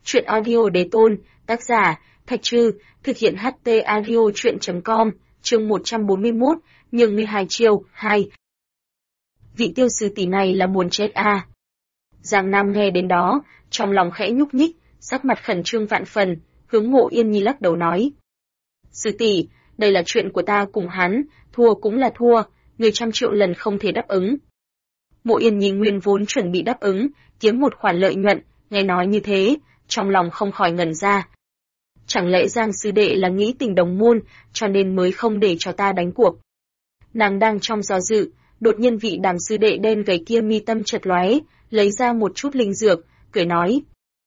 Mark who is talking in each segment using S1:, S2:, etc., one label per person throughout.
S1: Truyện audio đế tôn, tác giả, Thạch Trư, thực hiện HT audio truyện.com, chương 141, nhường 12 chiêu, 2. Vị tiêu sư tỷ này là muốn chết à? Giang Nam nghe đến đó, trong lòng khẽ nhúc nhích, sắc mặt khẩn trương vạn phần, hướng Mộ Yên Nhi lắc đầu nói. Sư tỷ, đây là chuyện của ta cùng hắn, thua cũng là thua, người 100 triệu lần không thể đáp ứng. Mộ Yên Nhi nguyên vốn chuẩn bị đáp ứng, kiếm một khoản lợi nhuận, nghe nói như thế, trong lòng không khỏi ngẩn ra. Chẳng lẽ Giang sư đệ là nghĩ tình đồng môn, cho nên mới không để cho ta đánh cuộc. Nàng đang trong do dự, đột nhiên vị Đàm sư đệ đen gầy kia mi tâm chợt lóe, lấy ra một chút linh dược, cười nói.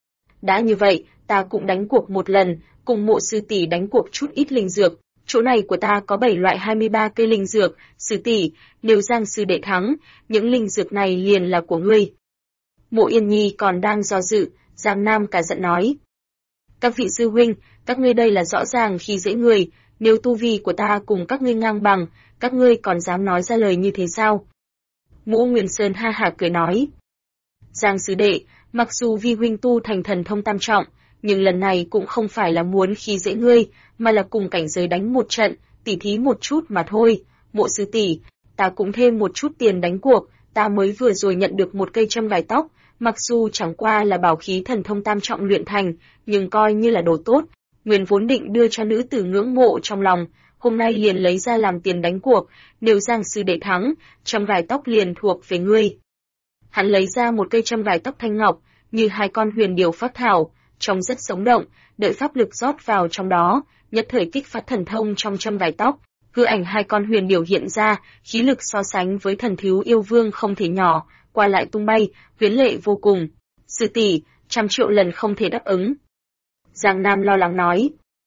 S1: Đã như vậy, ta cũng đánh cuộc một lần, cùng Mộ sư tỷ đánh cuộc chút ít linh dược. Chỗ này của ta có 7 loại 23 cây linh dược, sư tỷ, nếu Giang sư đệ thắng, những linh dược này liền là của ngươi. Mộ Yên Nhi còn đang do dự, Giang Nam cả giận nói. Các vị sư huynh, các ngươi đây là rõ ràng khi dễ người, nếu tu vi của ta cùng các ngươi ngang bằng, các ngươi còn dám nói ra lời như thế sao? Ngũ Nguyên Sơn ha hả cười nói. Giang sư đệ, mặc dù vi huynh tu thành thần thông tam trọng, nhưng lần này cũng không phải là muốn khi dễ ngươi, mà là cùng cảnh giới đánh một trận, tỉ thí một chút mà thôi. Mộ sư tỷ, ta cũng thêm một chút tiền đánh cuộc, ta mới vừa rồi nhận được một cây châm gài tóc, mặc dù chẳng qua là bảo khí thần thông tam trọng luyện thành, nhưng coi như là đồ tốt. Nguyên vốn định đưa cho nữ tử ngưỡng mộ trong lòng, hôm nay liền lấy ra làm tiền đánh cuộc, nếu Giang sư đệ thắng, châm gài tóc liền thuộc về ngươi. Hắn lấy ra một cây châm gài tóc thanh ngọc, như hai con huyền điểu phác thảo, trông rất sống động, đợi pháp lực rót vào trong đó, nhất thời kích phát thần thông trong châm gài tóc, hư ảnh hai con huyền điểu hiện ra, khí lực so sánh với thần thiếu yêu vương không thể nhỏ, qua lại tung bay, huyễn lệ vô cùng. Sư tỷ, 100 triệu lần không thể đáp ứng. Giang Nam lo lắng nói.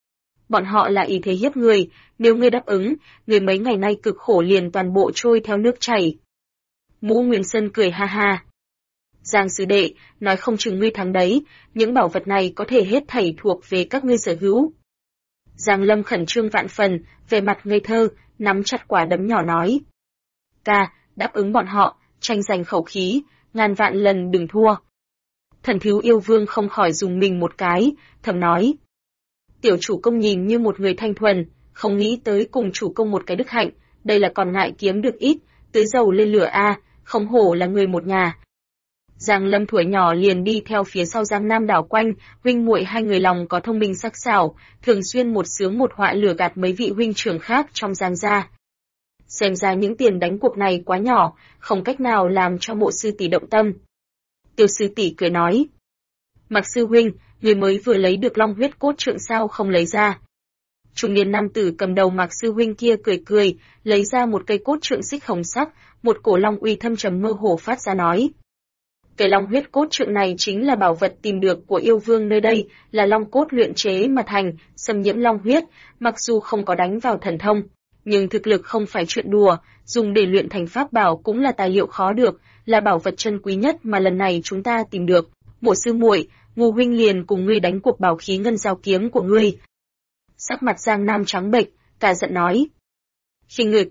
S1: Bọn họ là ý thế hiếp người, nếu ngươi đáp ứng, người mấy ngày nay cực khổ liền toàn bộ trôi theo nước chảy. Ngũ Nguyên Sơn cười ha ha. Giang sư đệ, nói không chừng ngươi thắng đấy, những bảo vật này có thể hết thảy thuộc về các ngươi sở hữu. Giang Lâm khẩn trương vạn phần, về mặt ngây thơ, nắm chặt quả đấm nhỏ nói. Ca, đáp ứng bọn họ, tranh giành khẩu khí, ngàn vạn lần đừng thua. Thần thiếu yêu vương không khỏi dùng mình một cái, thầm nói. Tiểu chủ công nhìn như một người thanh thuần, không nghĩ tới cùng chủ công một cái đức hạnh, đây là còn ngại kiếm được ít, tưới dầu lên lửa a, không hổ là người một nhà. Giang Lâm tuổi nhỏ liền đi theo phía sau Giang Nam đảo quanh, huynh muội hai người lòng có thông minh sắc sảo, thường xuyên một sướng một họa lừa gạt mấy vị huynh trưởng khác trong Giang gia. Xem ra những tiền đánh cuộc này quá nhỏ, không cách nào làm cho Mộ sư tỷ động tâm. Tiêu sư tỷ cười nói. Mạc sư huynh, người mới vừa lấy được long huyết cốt trượng sao không lấy ra. Trung niên nam tử cầm đầu Mạc sư huynh kia cười cười, lấy ra một cây cốt trượng xích hồng sắc, một cổ long uy thâm trầm mơ hồ phát ra nói. Cây long huyết cốt trượng này chính là bảo vật tìm được của yêu vương nơi đây, là long cốt luyện chế mà thành, xâm nhiễm long huyết, mặc dù không có đánh vào thần thông, nhưng thực lực không phải chuyện đùa, dùng để luyện thành pháp bảo cũng là tài liệu khó được, là bảo vật chân quý nhất mà lần này chúng ta tìm được. Mộ sư muội, Ngô huynh liền cùng ngươi đánh cuộc bảo khí ngân giao kiếm của ngươi. Sắc mặt Giang Nam trắng bệch, cả giận nói. Khi người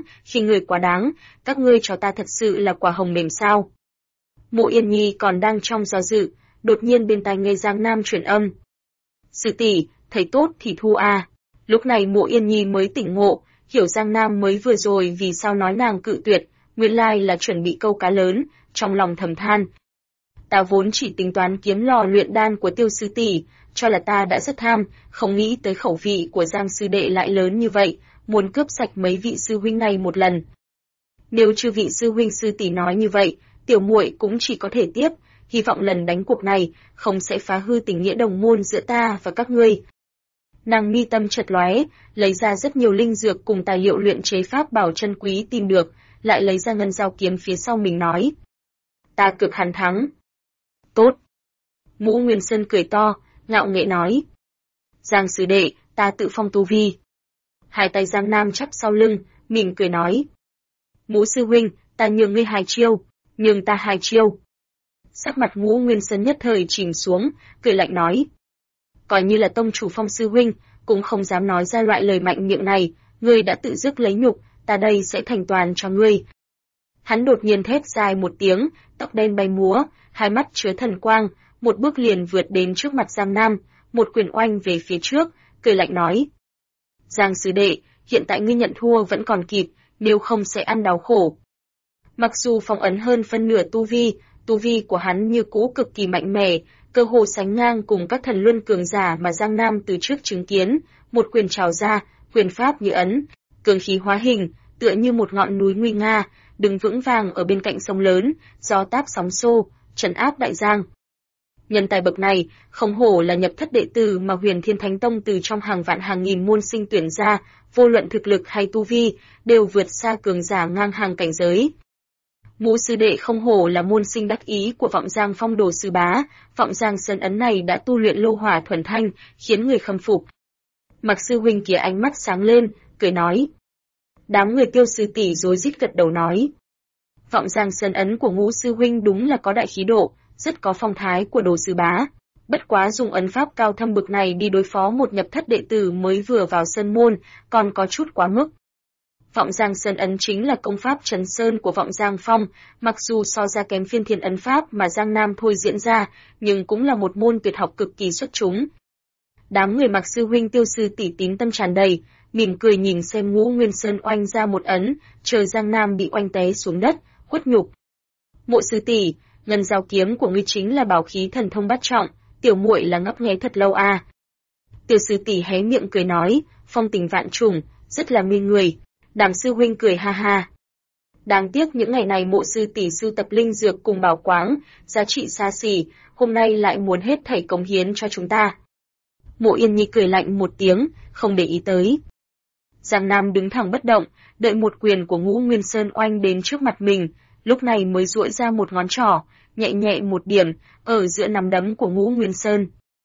S1: quá đáng, các ngươi cho ta thật sự là quả hồng mềm sao? Mộ Yên Nhi còn đang trong do dự, đột nhiên bên tai nghe Giang Nam truyền âm. Sư tỷ, thấy tốt thì thu a. Lúc này Mộ Yên Nhi mới tỉnh ngộ, hiểu Giang Nam mới vừa rồi vì sao nói nàng cự tuyệt, nguyên lai là chuẩn bị câu cá lớn, trong lòng thầm than. Ta vốn chỉ tính toán kiếm lò luyện đan của Tiêu sư tỷ, cho là ta đã rất tham, không nghĩ tới khẩu vị của Giang sư đệ lại lớn như vậy, muốn cướp sạch mấy vị sư huynh này một lần. Nếu chư vị sư huynh sư tỷ nói như vậy, tiểu muội cũng chỉ có thể tiếp, hy vọng lần đánh cuộc này không sẽ phá hư tình nghĩa đồng môn giữa ta và các ngươi. Nàng mi tâm chợt lóe, lấy ra rất nhiều linh dược cùng tài liệu luyện chế pháp bảo chân quý tìm được, lại lấy ra ngân giao kiếm phía sau mình nói. Ta cực hẳn thắng. Tốt. Ngũ Nguyên Sơn cười to, ngạo nghễ nói. Giang sư đệ, ta tự phong tu vi. Hai tay Giang Nam chắp sau lưng, mỉm cười nói. Ngũ sư huynh, ta nhường ngươi 2 chiêu, nhường ta 2 chiêu. Sắc mặt Ngũ Nguyên Sơn nhất thời chìm xuống, cười lạnh nói. Coi như là tông chủ Phong sư huynh, cũng không dám nói ra loại lời mạnh miệng này, ngươi đã tự dứt lấy nhục, ta đây sẽ thành toàn cho ngươi. Hắn đột nhiên thét dài một tiếng, tóc đen bay múa, hai mắt chứa thần quang, một bước liền vượt đến trước mặt Giang Nam, một quyền oanh về phía trước, cười lạnh nói. Giang sư đệ, hiện tại ngươi nhận thua vẫn còn kịp, nếu không sẽ ăn đau khổ. Mặc dù phong ấn hơn phân nửa tu vi của hắn như cũ cực kỳ mạnh mẽ, cơ hồ sánh ngang cùng các thần luân cường giả mà Giang Nam từ trước chứng kiến, một quyền trào ra, quyền pháp như ấn, cường khí hóa hình, tựa như một ngọn núi nguy nga, đứng vững vàng ở bên cạnh sông lớn, gió táp sóng xô, trấn áp đại giang. Nhân tài bậc này, không hổ là nhập thất đệ tử mà Huyền Thiên Thánh Tông từ trong hàng vạn hàng nghìn môn sinh tuyển ra, vô luận thực lực hay tu vi, đều vượt xa cường giả ngang hàng cảnh giới. Ngũ sư đệ không hổ là môn sinh đắc ý của Vọng Giang Phong Đồ sư bá, Vọng Giang Sơn ấn này đã tu luyện lô hỏa thuần thanh, khiến người khâm phục. Mặc sư huynh kia ánh mắt sáng lên, cười nói. Đám người Tiêu sư tỷ rối rít gật đầu nói. Vọng Giang Sơn ấn của Ngũ sư huynh đúng là có đại khí độ, rất có phong thái của Đồ sư bá. Bất quá dùng ấn pháp cao thâm bực này đi đối phó một nhập thất đệ tử mới vừa vào sơn môn, còn có chút quá mức. Vọng Giang Sơn ấn chính là công pháp Trấn Sơn của Vọng Giang Phong, mặc dù so ra kém Phiên Thiên ấn pháp mà Giang Nam thôi diễn ra, nhưng cũng là một môn tuyệt học cực kỳ xuất chúng. Đám người Mặc sư huynh Tiêu sư tỷ tín tâm tràn đầy, mỉm cười nhìn xem Ngũ Nguyên Sơn oanh ra một ấn, chờ Giang Nam bị oanh té xuống đất, khuất nhục. Mộ sư tỷ, ngân giao kiếm của ngươi chính là bảo khí thần thông bát trọng, tiểu muội là ngấp nghé thật lâu à. Tiểu sư tỷ hé miệng cười nói, phong tình vạn trùng, rất là mê người. Đàm sư huynh cười ha ha. Đáng tiếc những ngày này mộ sư tỷ sưu tập linh dược cùng bảo quáng, giá trị xa xỉ, hôm nay lại muốn hết thảy cống hiến cho chúng ta. Mộ Yên Nhi cười lạnh một tiếng, không để ý tới. Giang Nam đứng thẳng bất động, đợi một quyền của Ngũ Nguyên Sơn oanh đến trước mặt mình, lúc này mới duỗi ra một ngón trỏ, nhẹ nhẹ một điểm, ở giữa nắm đấm của Ngũ Nguyên Sơn.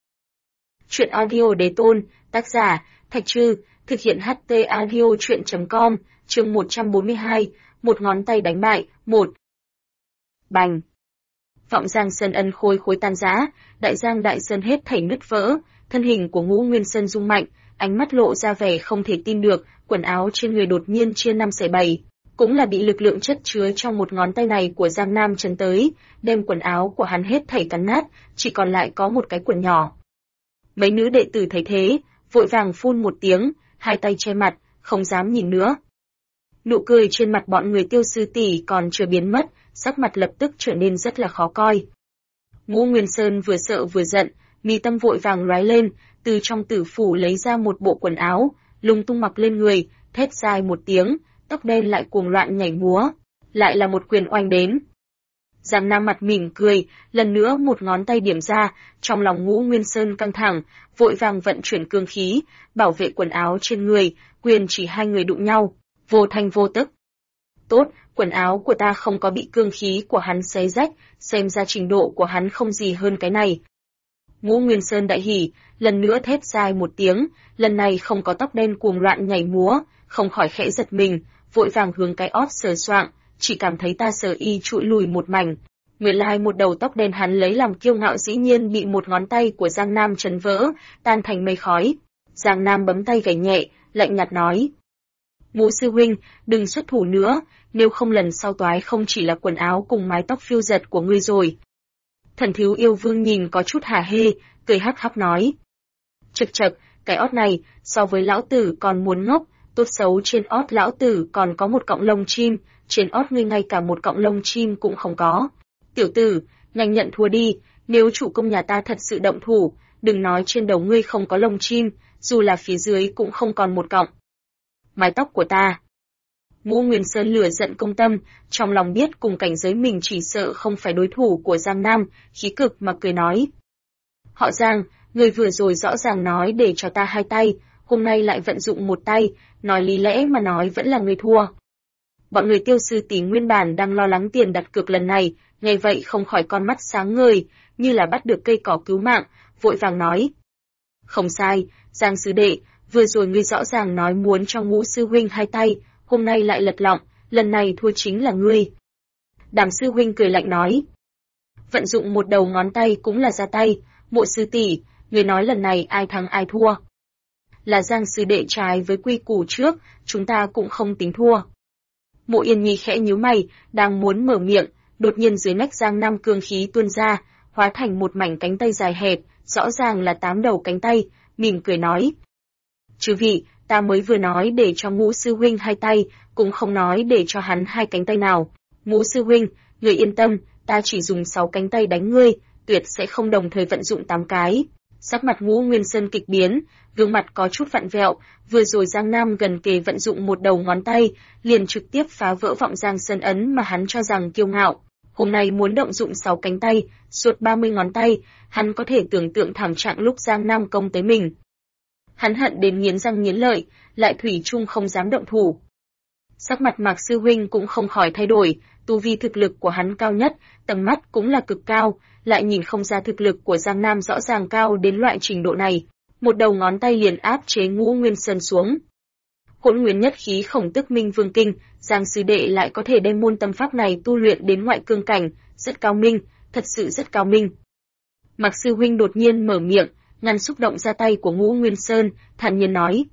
S1: Chuyện audio Đế Tôn, tác giả, Thạch Trư, thực hiện HT audio chuyện.com, chương 142, một ngón tay đánh bại, 1. Bành! Vọng Giang Sơn ân khôi tan rã, đại giang đại sơn hết thảy nứt vỡ, thân hình của Ngũ Nguyên Sơn rung mạnh, ánh mắt lộ ra vẻ không thể tin được, quần áo trên người đột nhiên chia 5 xẻ 7. Cũng là bị lực lượng chất chứa trong một ngón tay này của Giang Nam chấn tới, đem quần áo của hắn hết thảy cắn nát, chỉ còn lại có một cái quần nhỏ. Mấy nữ đệ tử thấy thế, vội vàng phun một tiếng, hai tay che mặt, không dám nhìn nữa. Nụ cười trên mặt bọn người Tiêu sư tỷ còn chưa biến mất, sắc mặt lập tức trở nên rất là khó coi. Ngũ Nguyên Sơn vừa sợ vừa giận, mi tâm vội vàng lóe lên, từ trong tử phủ lấy ra một bộ quần áo, lung tung mặc lên người, thét dài một tiếng, tóc đen lại cuồng loạn nhảy múa, lại là một quyền oanh đến. Giang Nam mặt mỉm cười, lần nữa một ngón tay điểm ra, trong lòng Ngũ Nguyên Sơn căng thẳng, vội vàng vận chuyển cương khí, bảo vệ quần áo trên người, quyền chỉ hai người đụng nhau, vô thanh vô tức. Tốt, quần áo của ta không có bị cương khí của hắn xé rách, xem ra trình độ của hắn không gì hơn cái này. Ngũ Nguyên Sơn đại hỉ, lần nữa thét dài một tiếng, lần này không có tóc đen cuồng loạn nhảy múa, không khỏi khẽ giật mình, vội vàng hướng cái ót sờ soạng, chỉ cảm thấy ta sờ y trụi lùi một mảnh. Nguyên lai một đầu tóc đen hắn lấy làm kiêu ngạo dĩ nhiên bị một ngón tay của Giang Nam chấn vỡ, tan thành mây khói. Giang Nam bấm tay gảy nhẹ, lạnh nhạt nói. Ngũ sư huynh, đừng xuất thủ nữa, nếu không lần sau toái không chỉ là quần áo cùng mái tóc phiêu giật của ngươi rồi. Thần thiếu yêu vương nhìn có chút hả hê, cười hắc hắc nói. Chực chực, cái ót này, so với lão tử còn muốn ngốc, tốt xấu trên ót lão tử còn có một cọng lông chim, trên ót ngươi ngay cả một cọng lông chim cũng không có. Tiểu tử, nhanh nhận thua đi, nếu chủ công nhà ta thật sự động thủ, đừng nói trên đầu ngươi không có lông chim, dù là phía dưới cũng không còn một cọng. Mái tóc của ta. Ngũ Nguyên Sơn lửa giận công tâm, trong lòng biết cùng cảnh giới mình chỉ sợ không phải đối thủ của Giang Nam, khí cực mà cười nói. Họ Giang, người vừa rồi rõ ràng nói để cho ta hai tay, hôm nay lại vận dụng một tay, nói lý lẽ mà nói vẫn là người thua. Bọn người Tiêu sư tỷ nguyên bản đang lo lắng tiền đặt cược lần này, nghe vậy không khỏi con mắt sáng ngời, như là bắt được cây cỏ cứu mạng, vội vàng nói. Không sai, Giang sư đệ, vừa rồi ngươi rõ ràng nói muốn cho Ngũ sư huynh hai tay, hôm nay lại lật lọng, lần này thua chính là ngươi. Đàm sư huynh cười lạnh nói. Vận dụng một đầu ngón tay cũng là ra tay, Mộ sư tỷ, người nói lần này ai thắng ai thua. Là Giang sư đệ trái với quy củ trước, chúng ta cũng không tính thua. Mộ Yên Nhi khẽ nhíu mày, đang muốn mở miệng, đột nhiên dưới nách Giang Nam cương khí tuôn ra, hóa thành một mảnh cánh tay dài hẹp, rõ ràng là 8 đầu cánh tay, mỉm cười nói. Chư vị, ta mới vừa nói để cho Ngũ sư huynh 2 tay, cũng không nói để cho hắn 2 cánh tay nào. Ngũ sư huynh, người yên tâm, ta chỉ dùng 6 cánh tay đánh ngươi, tuyệt sẽ không đồng thời vận dụng 8 cái. Sắc mặt Ngũ Nguyên Sơn kịch biến, gương mặt có chút vặn vẹo, vừa rồi Giang Nam gần kề vận dụng một đầu ngón tay, liền trực tiếp phá vỡ vọng Giang Sơn ấn mà hắn cho rằng kiêu ngạo. Hôm nay muốn động dụng 6 cánh tay, suốt 30 ngón tay, hắn có thể tưởng tượng thảm trạng lúc Giang Nam công tới mình. Hắn hận đến nghiến răng nghiến lợi, lại thủy chung không dám động thủ. Sắc mặt Mạc sư huynh cũng không khỏi thay đổi, tu vi thực lực của hắn cao nhất, tầm mắt cũng là cực cao, lại nhìn không ra thực lực của Giang Nam rõ ràng cao đến loại trình độ này. Một đầu ngón tay liền áp chế Ngũ Nguyên Sơn xuống. Hỗn nguyên nhất khí khổng tức minh vương kinh, Giang sư đệ lại có thể đem môn tâm pháp này tu luyện đến ngoại cương cảnh, rất cao minh, thật sự rất cao minh. Mạc sư huynh đột nhiên mở miệng, ngăn xúc động ra tay của Ngũ Nguyên Sơn, thản nhiên nói.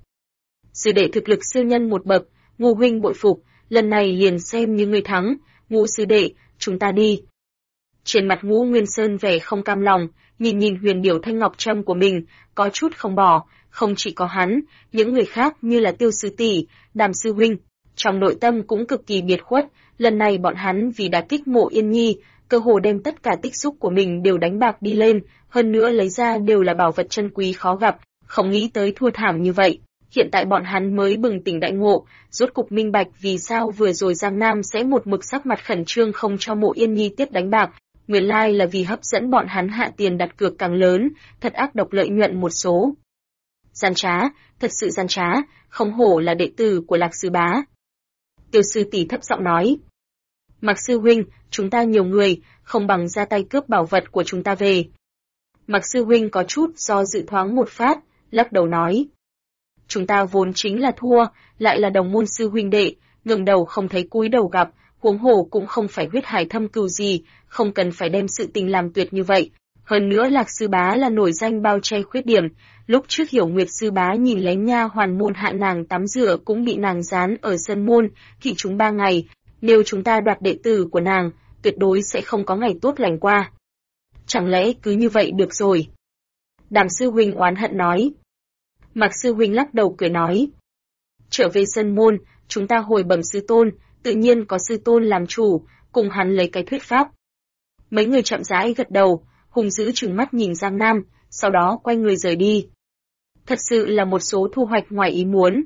S1: Sư đệ thực lực siêu nhân một bậc, Ngũ huynh bội phục, lần này liền xem như ngươi thắng, Ngũ sư đệ, chúng ta đi. Trên mặt Ngũ Nguyên Sơn vẻ không cam lòng, nhìn huyền điểu thanh ngọc trâm của mình, có chút không bỏ, không chỉ có hắn, những người khác như là Tiêu sư tỷ, Đàm sư huynh, trong nội tâm cũng cực kỳ biệt khuất, lần này bọn hắn vì đả kích Mộ Yên Nhi, cơ hồ đem tất cả tích xúc của mình đều đánh bạc đi lên, hơn nữa lấy ra đều là bảo vật chân quý khó gặp, không nghĩ tới thua thảm như vậy. Hiện tại bọn hắn mới bừng tỉnh đại ngộ, rốt cục minh bạch vì sao vừa rồi Giang Nam sẽ một mực sắc mặt khẩn trương không cho Mộ Yên Nhi tiếp đánh bạc, nguyên lai là vì hấp dẫn bọn hắn hạ tiền đặt cược càng lớn, thật ác độc lợi nhuận một số. Gian trá, thật sự gian trá, không hổ là đệ tử của Lạc sư bá. Tiêu sư tỷ thấp giọng nói. Mạc sư huynh, chúng ta nhiều người, không bằng ra tay cướp bảo vật của chúng ta về. Mạc sư huynh có chút do dự thoáng một phát, lắc đầu nói. Chúng ta vốn chính là thua, lại là đồng môn sư huynh đệ, ngẩng đầu không thấy cúi đầu gặp, huống hồ cũng không phải huyết hải thâm cừu gì, không cần phải đem sự tình làm tuyệt như vậy. Hơn nữa Lạc sư bá là nổi danh bao che khuyết điểm, lúc trước Hiểu Nguyệt sư bá nhìn lén nha hoàn môn hạ nàng tắm rửa cũng bị nàng gián ở sân môn, thị chúng 3 ngày, nếu chúng ta đoạt đệ tử của nàng, tuyệt đối sẽ không có ngày tốt lành qua. Chẳng lẽ cứ như vậy được rồi? Đàm sư huynh oán hận nói. Mạc sư huynh lắc đầu cười nói. Trở về sân môn, chúng ta hồi bẩm sư tôn, tự nhiên có sư tôn làm chủ, cùng hắn lấy cái thuyết pháp. Mấy người chậm rãi gật đầu, hùng dữ trừng mắt nhìn Giang Nam, sau đó quay người rời đi. Thật sự là một số thu hoạch ngoài ý muốn.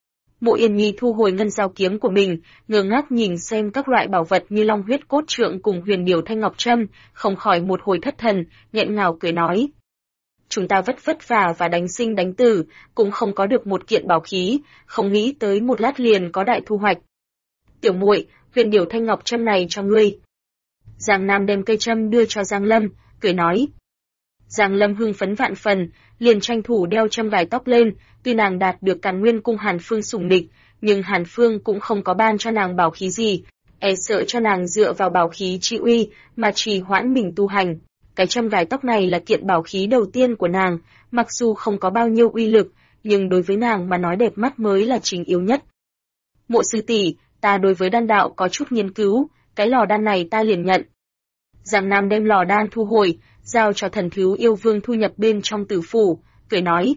S1: Mộ Yên Nhi thu hồi ngân dao kiếm của mình, ngơ ngác nhìn xem các loại bảo vật như long huyết cốt trượng cùng huyền điểu thanh ngọc trâm, không khỏi một hồi thất thần, nghẹn ngào cười nói. Chúng ta vất vả và đánh sinh đánh tử, cũng không có được một kiện bảo khí, không nghĩ tới một lát liền có đại thu hoạch. Tiểu muội, huyền điểu thanh ngọc trâm này cho ngươi. Giang Nam đem cây trâm đưa cho Giang Lâm, cười nói. Giang Lâm hưng phấn vạn phần, liền tranh thủ đeo trâm gài tóc lên, tuy nàng đạt được Càn Nguyên cung Hàn Phương sủng địch, nhưng Hàn Phương cũng không có ban cho nàng bảo khí gì, e sợ cho nàng dựa vào bảo khí trị uy mà trì hoãn mình tu hành. Cái trâm gài tóc này là kiện bảo khí đầu tiên của nàng, mặc dù không có bao nhiêu uy lực, nhưng đối với nàng mà nói đẹp mắt mới là chính yếu nhất. Mộ sư tỷ, ta đối với đan đạo có chút nghiên cứu, cái lò đan này ta liền nhận. Giang Nam đem lò đan thu hồi, giao cho Thần Thiếu Yêu Vương thu nhập bên trong tử phủ, cười nói.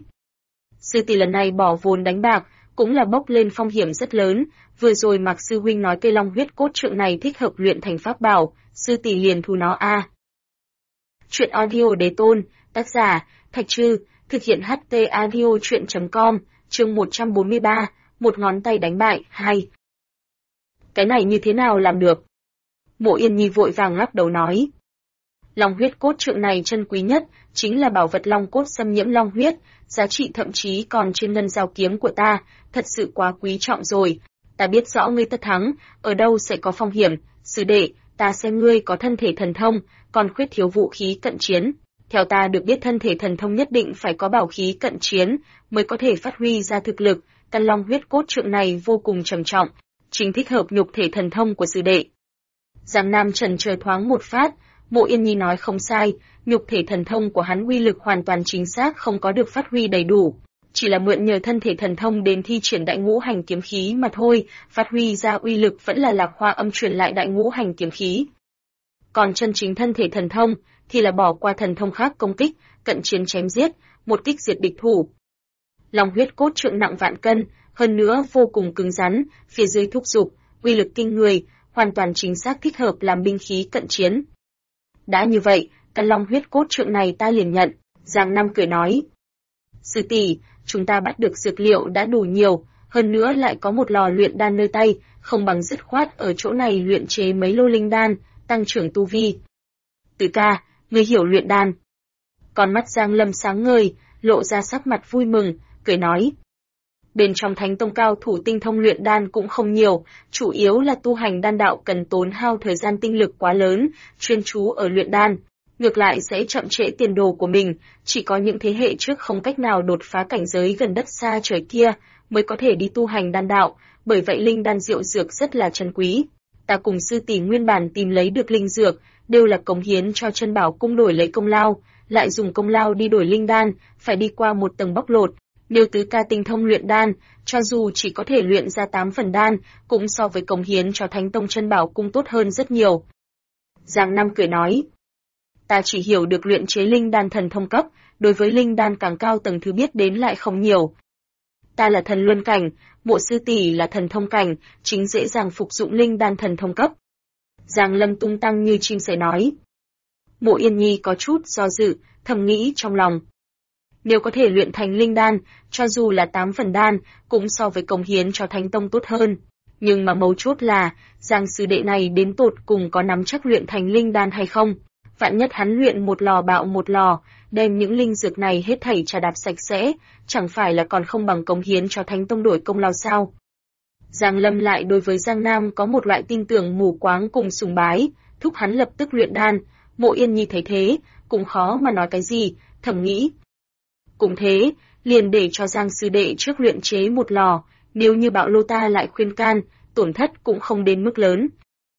S1: Sư tỷ lần này bỏ vốn đánh bạc, cũng là bốc lên phong hiểm rất lớn, vừa rồi Mạc sư huynh nói cây long huyết cốt trượng này thích hợp luyện thành pháp bảo, sư tỷ liền thu nó a. Chuyện audio đế tôn, tác giả, Thạch Trư, thực hiện HT audio chuyện.com, chương 143, một ngón tay đánh bại, 2. Cái này như thế nào làm được? Mộ Yên Nhi vội vàng lắc đầu nói. Long huyết cốt trượng này chân quý nhất, chính là bảo vật long cốt xâm nhiễm long huyết, giá trị thậm chí còn trên ngân dao kiếm của ta, thật sự quá quý trọng rồi. Ta biết rõ ngươi tất thắng, ở đâu sẽ có phong hiểm, sư đệ, ta xem ngươi có thân thể thần thông, còn khuyết thiếu vũ khí cận chiến. Theo ta được biết thân thể thần thông nhất định phải có bảo khí cận chiến, mới có thể phát huy ra thực lực, căn long huyết cốt trượng này vô cùng trầm trọng, chính thích hợp nhục thể thần thông của sư đệ. Giang Nam chần chờ thoáng một phát, Mộ Yên Nhi nói không sai, nhục thể thần thông của hắn uy lực hoàn toàn chính xác không có được phát huy đầy đủ, chỉ là mượn nhờ thân thể thần thông đến thi triển đại ngũ hành kiếm khí mà thôi, phát huy ra uy lực vẫn là Lạc Hoa Âm truyền lại đại ngũ hành kiếm khí. Còn chân chính thân thể thần thông, thì là bỏ qua thần thông khác công kích, cận chiến chém giết, một kích diệt địch thủ. Long huyết cốt trượng nặng vạn cân, hơn nữa vô cùng cứng rắn, phía dưới thúc giục, uy lực kinh người, hoàn toàn chính xác thích hợp làm binh khí cận chiến. Đã như vậy, cái long huyết cốt trượng này ta liền nhận, Giang Nam cười nói. Sư tỷ, chúng ta bắt được dược liệu đã đủ nhiều, hơn nữa lại có một lò luyện đan nơi tay, không bằng dứt khoát ở chỗ này luyện chế mấy lô linh đan, tăng trưởng tu vi. Từ ca, ngươi hiểu luyện đan. Con mắt Giang Lâm sáng ngời, lộ ra sắc mặt vui mừng, cười nói. Bên trong Thánh Tông cao thủ tinh thông luyện đan cũng không nhiều, chủ yếu là tu hành đan đạo cần tốn hao thời gian tinh lực quá lớn, chuyên chú ở luyện đan. Ngược lại sẽ chậm trễ tiền đồ của mình, chỉ có những thế hệ trước không cách nào đột phá cảnh giới gần đất xa trời kia, mới có thể đi tu hành đan đạo, bởi vậy linh đan diệu dược rất là trân quý. Ta cùng sư tỷ nguyên bản tìm lấy được linh dược, đều là cống hiến cho Chân Bảo cung đổi lấy công lao, lại dùng công lao đi đổi linh đan, phải đi qua một tầng bóc lột. Nếu tứ ca tinh thông luyện đan, cho dù chỉ có thể luyện ra 8 phần đan, cũng so với cống hiến cho Thánh Tông Chân Bảo cung tốt hơn rất nhiều. Giang Nam cười nói. Ta chỉ hiểu được luyện chế linh đan thần thông cấp, đối với linh đan càng cao tầng thứ biết đến lại không nhiều. Ta là thần luân cảnh, Mộ sư tỷ là thần thông cảnh, chính dễ dàng phục dụng linh đan thần thông cấp. Giang Lâm tung tăng như chim sẻ nói. Mộ Yên Nhi có chút do dự, thầm nghĩ trong lòng. Nếu có thể luyện thành linh đan, cho dù là 8 phần đan, cũng so với cống hiến cho Thánh Tông tốt hơn. Nhưng mà mấu chốt là, Giang sư đệ này đến tột cùng có nắm chắc luyện thành linh đan hay không? Vạn nhất hắn luyện một lò bạo một lò, đem những linh dược này hết thảy trà đạp sạch sẽ, chẳng phải là còn không bằng cống hiến cho Thánh Tông đổi công lao sao? Giang Lâm lại đối với Giang Nam có một loại tin tưởng mù quáng cùng sùng bái, thúc hắn lập tức luyện đan. Mộ Yên Nhi thấy thế, cũng khó mà nói cái gì, thầm nghĩ. Cũng thế, liền để cho Giang sư đệ trước luyện chế một lò, nếu như bạo lô ta lại khuyên can, tổn thất cũng không đến mức lớn.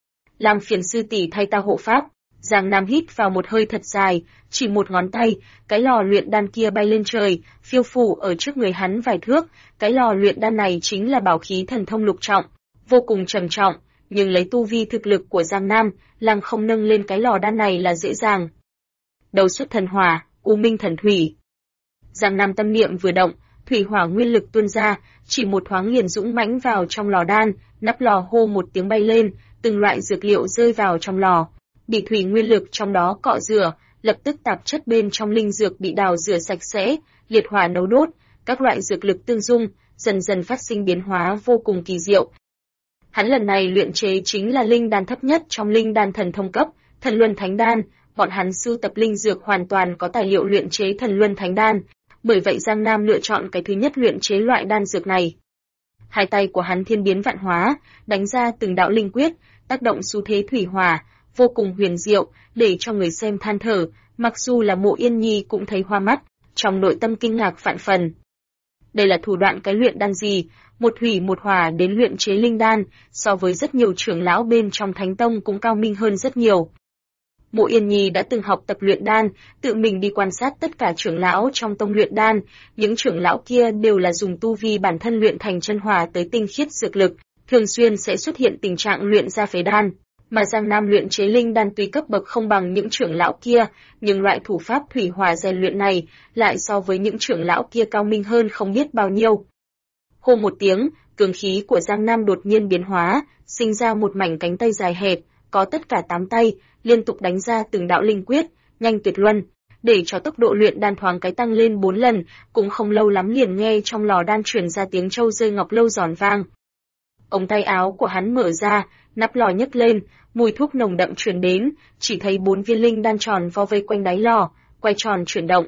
S1: Làm phiền sư tỷ thay ta hộ pháp. Giang Nam hít vào một hơi thật dài, chỉ một ngón tay, cái lò luyện đan kia bay lên trời, phiêu phù ở trước người hắn vài thước. Cái lò luyện đan này chính là bảo khí thần thông lục trọng, vô cùng trầm trọng, nhưng lấy tu vi thực lực của Giang Nam, làm không nâng lên cái lò đan này là dễ dàng. Đầu xuất thần hỏa, u minh thần thủy. Giang Nam tâm niệm vừa động, thủy hỏa nguyên lực tuôn ra, chỉ một thoáng liền dũng mãnh vào trong lò đan, nắp lò hô một tiếng bay lên, từng loại dược liệu rơi vào trong lò. Bị thủy nguyên lực trong đó cọ rửa, lập tức tạp chất bên trong linh dược bị đào rửa sạch sẽ, liệt hỏa nấu đốt, các loại dược lực tương dung, dần dần phát sinh biến hóa vô cùng kỳ diệu. Hắn lần này luyện chế chính là linh đan thấp nhất trong linh đan thần thông cấp, Thần Luân Thánh Đan, bọn hắn sưu tập linh dược hoàn toàn có tài liệu luyện chế Thần Luân Thánh Đan, bởi vậy Giang Nam lựa chọn cái thứ nhất luyện chế loại đan dược này. Hai tay của hắn thiên biến vạn hóa, đánh ra từng đạo linh quyết, tác động xu thế thủy hỏa, vô cùng huyền diệu, để cho người xem than thở, mặc dù là Mộ Yên Nhi cũng thấy hoa mắt, trong nội tâm kinh ngạc vạn phần. Đây là thủ đoạn cái luyện đan gì, một thủy một hỏa đến luyện chế linh đan, so với rất nhiều trưởng lão bên trong Thánh Tông cũng cao minh hơn rất nhiều. Mộ Yên Nhi đã từng học tập luyện đan, tự mình đi quan sát tất cả trưởng lão trong tông luyện đan, những trưởng lão kia đều là dùng tu vi bản thân luyện thành chân hỏa tới tinh khiết dược lực, thường xuyên sẽ xuất hiện tình trạng luyện ra phế đan. Mà Giang Nam luyện chế linh đan tuy cấp bậc không bằng những trưởng lão kia, nhưng loại thủ pháp thủy hỏa rèn luyện này lại so với những trưởng lão kia cao minh hơn không biết bao nhiêu. Hô một tiếng, cường khí của Giang Nam đột nhiên biến hóa, sinh ra một mảnh cánh tay dài hẹp, có tất cả 8 tay, liên tục đánh ra từng đạo linh quyết, nhanh tuyệt luân, để cho tốc độ luyện đan thoáng cái tăng lên 4 lần, cũng không lâu lắm liền nghe trong lò đan truyền ra tiếng trâu rơi ngọc lâu giòn vang. Ống tay áo của hắn mở ra, nắp lò nhấc lên, mùi thuốc nồng đậm truyền đến, chỉ thấy 4 viên linh đan tròn vo vây quanh đáy lò, quay tròn chuyển động.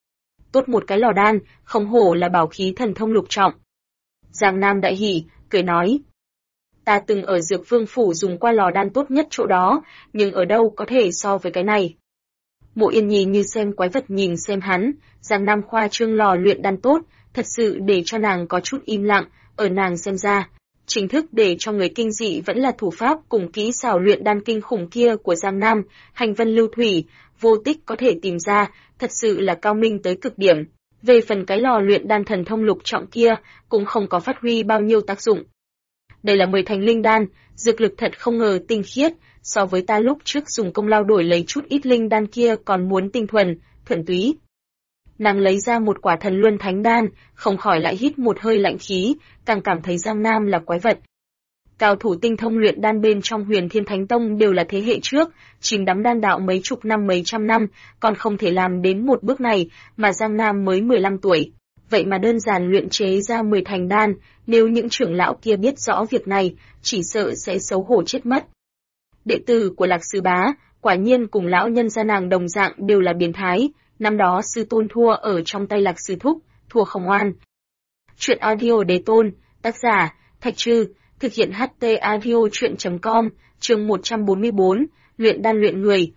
S1: Tốt một cái lò đan, không hổ là bảo khí thần thông lục trọng. Giang Nam đại hỉ, cười nói. Ta từng ở Dược Vương phủ dùng qua lò đan tốt nhất chỗ đó, nhưng ở đâu có thể so với cái này. Mộ Yên Nhi như xem quái vật nhìn xem hắn, Giang Nam khoa trương lò luyện đan tốt, thật sự để cho nàng có chút im lặng, ở nàng xem ra. Chính thức để cho người kinh dị vẫn là thủ pháp cùng kỹ xảo luyện đan kinh khủng kia của Giang Nam, hành vân lưu thủy, vô tích có thể tìm ra, thật sự là cao minh tới cực điểm. Về phần cái lò luyện đan thần thông lục trọng kia, cũng không có phát huy bao nhiêu tác dụng. Đây là 10 thành linh đan, dược lực thật không ngờ tinh khiết, so với ta lúc trước dùng công lao đổi lấy chút ít linh đan kia còn muốn tinh thuần, thuần túy. Nàng lấy ra một quả thần luân thánh đan, không khỏi lại hít một hơi lạnh khí, càng cảm thấy Giang Nam là quái vật. Cao thủ tinh thông luyện đan bên trong Huyền Thiên Thánh Tông đều là thế hệ trước, chìm đắm đan đạo mấy chục năm mấy trăm năm, còn không thể làm đến một bước này, mà Giang Nam mới 15 tuổi. Vậy mà đơn giản luyện chế ra 10 thành đan, nếu những trưởng lão kia biết rõ việc này, chỉ sợ sẽ xấu hổ chết mất. Đệ tử của Lạc Sư Bá, quả nhiên cùng lão nhân gia nàng đồng dạng đều là biến thái, năm đó sư tôn thua ở trong tay Lạc Sư Thúc, thua không oan. Chuyện audio đề tôn, tác giả, Thạch Trư, thực hiện HT audio chuyện.com, chương 144, luyện đan luyện người.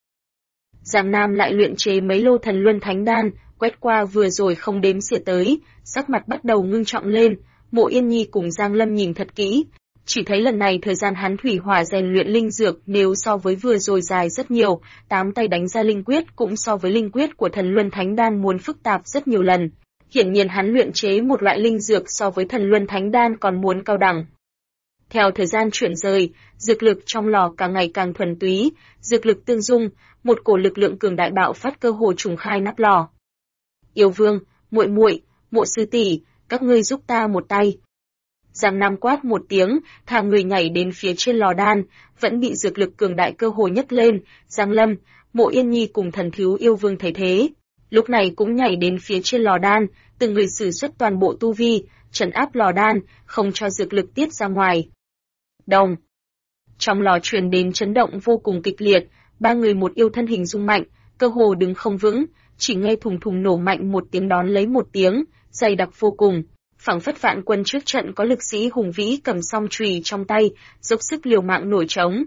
S1: Giang Nam lại luyện chế mấy lô thần luân thánh đan, quét qua vừa rồi không đếm xỉa tới, sắc mặt bắt đầu ngưng trọng lên, Mộ Yên Nhi cùng Giang Lâm nhìn thật kỹ, chỉ thấy lần này thời gian hắn thủy hỏa rèn luyện linh dược nếu so với vừa rồi dài rất nhiều, 8 tay đánh ra linh quyết cũng so với linh quyết của thần luân thánh đan muốn phức tạp rất nhiều lần. Hiển nhiên hắn luyện chế một loại linh dược so với thần luân thánh đan còn muốn cao đẳng. Theo thời gian chuyển rời, dược lực trong lò càng ngày càng thuần túy, dược lực tương dung, một cổ lực lượng cường đại bạo phát cơ hồ trùng khai nắp lò. Yêu Vương, muội muội, Mộ sư tỷ, các ngươi giúp ta một tay. Giang Nam quát một tiếng, thả người nhảy đến phía trên lò đan, vẫn bị dược lực cường đại cơ hồ nhấc lên. Giang Lâm, Mộ Yên Nhi cùng Thần Thiếu Yêu Vương thấy thế, lúc này cũng nhảy đến phía trên lò đan, từng người sử xuất toàn bộ tu vi, trấn áp lò đan, không cho dược lực tiết ra ngoài. Đồng. Trong lò truyền đến chấn động vô cùng kịch liệt, ba người một yêu thân hình rung mạnh, cơ hồ đứng không vững, chỉ nghe thùng thùng nổ mạnh một tiếng đón lấy một tiếng, dày đặc vô cùng. Phảng phất vạn quân trước trận có lực sĩ hùng vĩ cầm song chùy trong tay, dốc sức liều mạng nổi trống.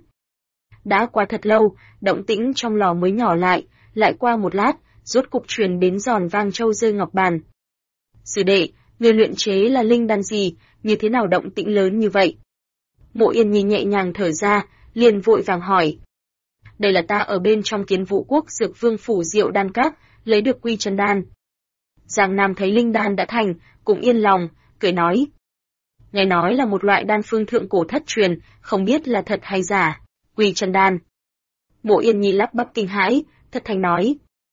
S1: Đã qua thật lâu, động tĩnh trong lò mới nhỏ lại qua một lát, rốt cục truyền đến giòn vang châu rơi ngọc bàn. Sư đệ, người luyện chế là linh đan gì, như thế nào động tĩnh lớn như vậy? Mộ Yên Nhi nhẹ nhàng thở ra, liền vội vàng hỏi. Đây là ta ở bên trong Kiến Vũ Quốc Dược Vương phủ Diệu Đan Các, lấy được Quy Chân Đan. Giang Nam thấy linh đan đã thành, cũng yên lòng, cười nói. Nghe nói là một loại đan phương thượng cổ thất truyền, không biết là thật hay giả. Quy Chân Đan. Mộ Yên Nhi lắp bắp kinh hãi, thật thành nói.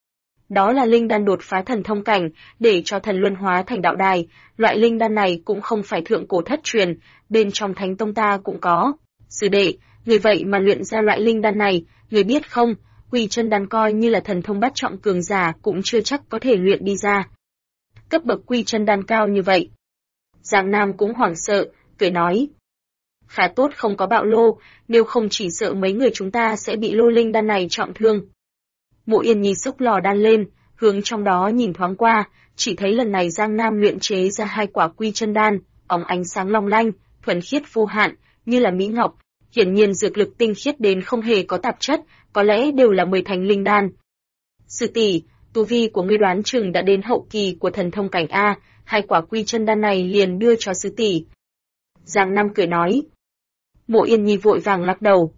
S1: Đó là linh đan đột phá thần thông cảnh, để cho thần luân hóa thành đạo đài, loại linh đan này cũng không phải thượng cổ thất truyền, bên trong Thánh Tông ta cũng có. Sư đệ, người vậy mà luyện ra loại linh đan này, người biết không, Quy Chân Đan coi như là thần thông bát trọng cường giả cũng chưa chắc có thể luyện đi ra. Cấp bậc Quy Chân Đan cao như vậy. Giang Nam cũng hoảng sợ, cười nói. Khá tốt không có bạo lô, nếu không chỉ sợ mấy người chúng ta sẽ bị lô linh đan này trọng thương. Mộ Yên Nhi xúc lò đan lên, hướng trong đó nhìn thoáng qua, chỉ thấy lần này Giang Nam luyện chế ra 2 quả Quy Chân Đan, óng ánh sáng long lanh, thuần khiết vô hạn, như là mỹ ngọc, hiển nhiên dược lực tinh khiết đến không hề có tạp chất, có lẽ đều là 10 thành linh đan. Sư tỷ, tu vi của ngươi đoán chừng đã đến hậu kỳ của thần thông cảnh A, 2 quả Quy Chân Đan này liền đưa cho sư tỷ. Giang Nam cười nói. Mộ Yên Nhi vội vàng lắc đầu.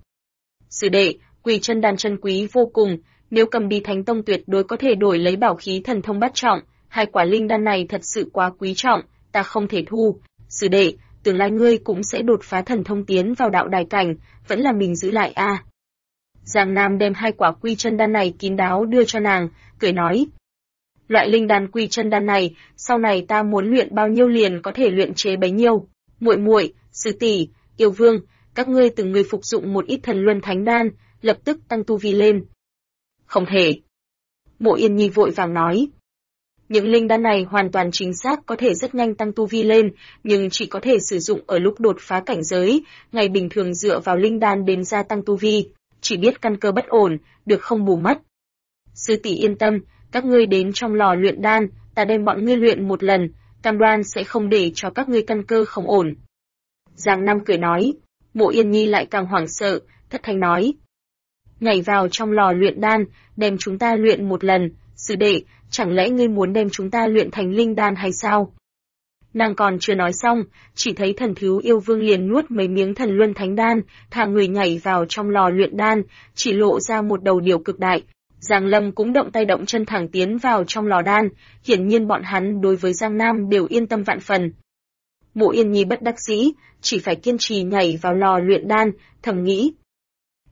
S1: Sư đệ, Quy Chân Đan chân quý vô cùng, nếu cầm đi Thánh Tông tuyệt đối có thể đổi lấy bảo khí thần thông bát trọng, 2 quả linh đan này thật sự quá quý trọng, ta không thể thu. Sư đệ, tương lai ngươi cũng sẽ đột phá thần thông tiến vào đạo đài cảnh, vẫn là mình giữ lại a. Giang Nam đem 2 quả Quy Chân Đan này kín đáo đưa cho nàng, cười nói. Loại linh đan Quy Chân Đan này, sau này ta muốn luyện bao nhiêu liền có thể luyện chế bấy nhiêu. Muội muội, sư tỷ, Yêu Vương, các ngươi từng người phục dụng một ít thần luân thánh đan, lập tức tăng tu vi lên. Không thể. Mộ Yên Nhi vội vàng nói. Những linh đan này hoàn toàn chính xác có thể rất nhanh tăng tu vi lên, nhưng chỉ có thể sử dụng ở lúc đột phá cảnh giới, ngày bình thường dựa vào linh đan đến gia tăng tu vi, chỉ biết căn cơ bất ổn, được không bù mất. Sư tỷ yên tâm, các ngươi đến trong lò luyện đan, ta đem bọn ngươi luyện một lần, cam đoan sẽ không để cho các ngươi căn cơ không ổn. Giang Nam cười nói, Mộ Yên Nhi lại càng hoảng sợ, thất thanh nói. Nhảy vào trong lò luyện đan, đem chúng ta luyện một lần, sư đệ, chẳng lẽ ngươi muốn đem chúng ta luyện thành linh đan hay sao? Nàng còn chưa nói xong, chỉ thấy Thần Thiếu Yêu Vương liền nuốt mấy miếng thần luân thánh đan, thả người nhảy vào trong lò luyện đan, chỉ lộ ra một đầu điều cực đại. Giang Lâm cũng động tay động chân thẳng tiến vào trong lò đan, hiển nhiên bọn hắn đối với Giang Nam đều yên tâm vạn phần. Mộ Yên Nhi bất đắc dĩ, chỉ phải kiên trì nhảy vào lò luyện đan, thầm nghĩ.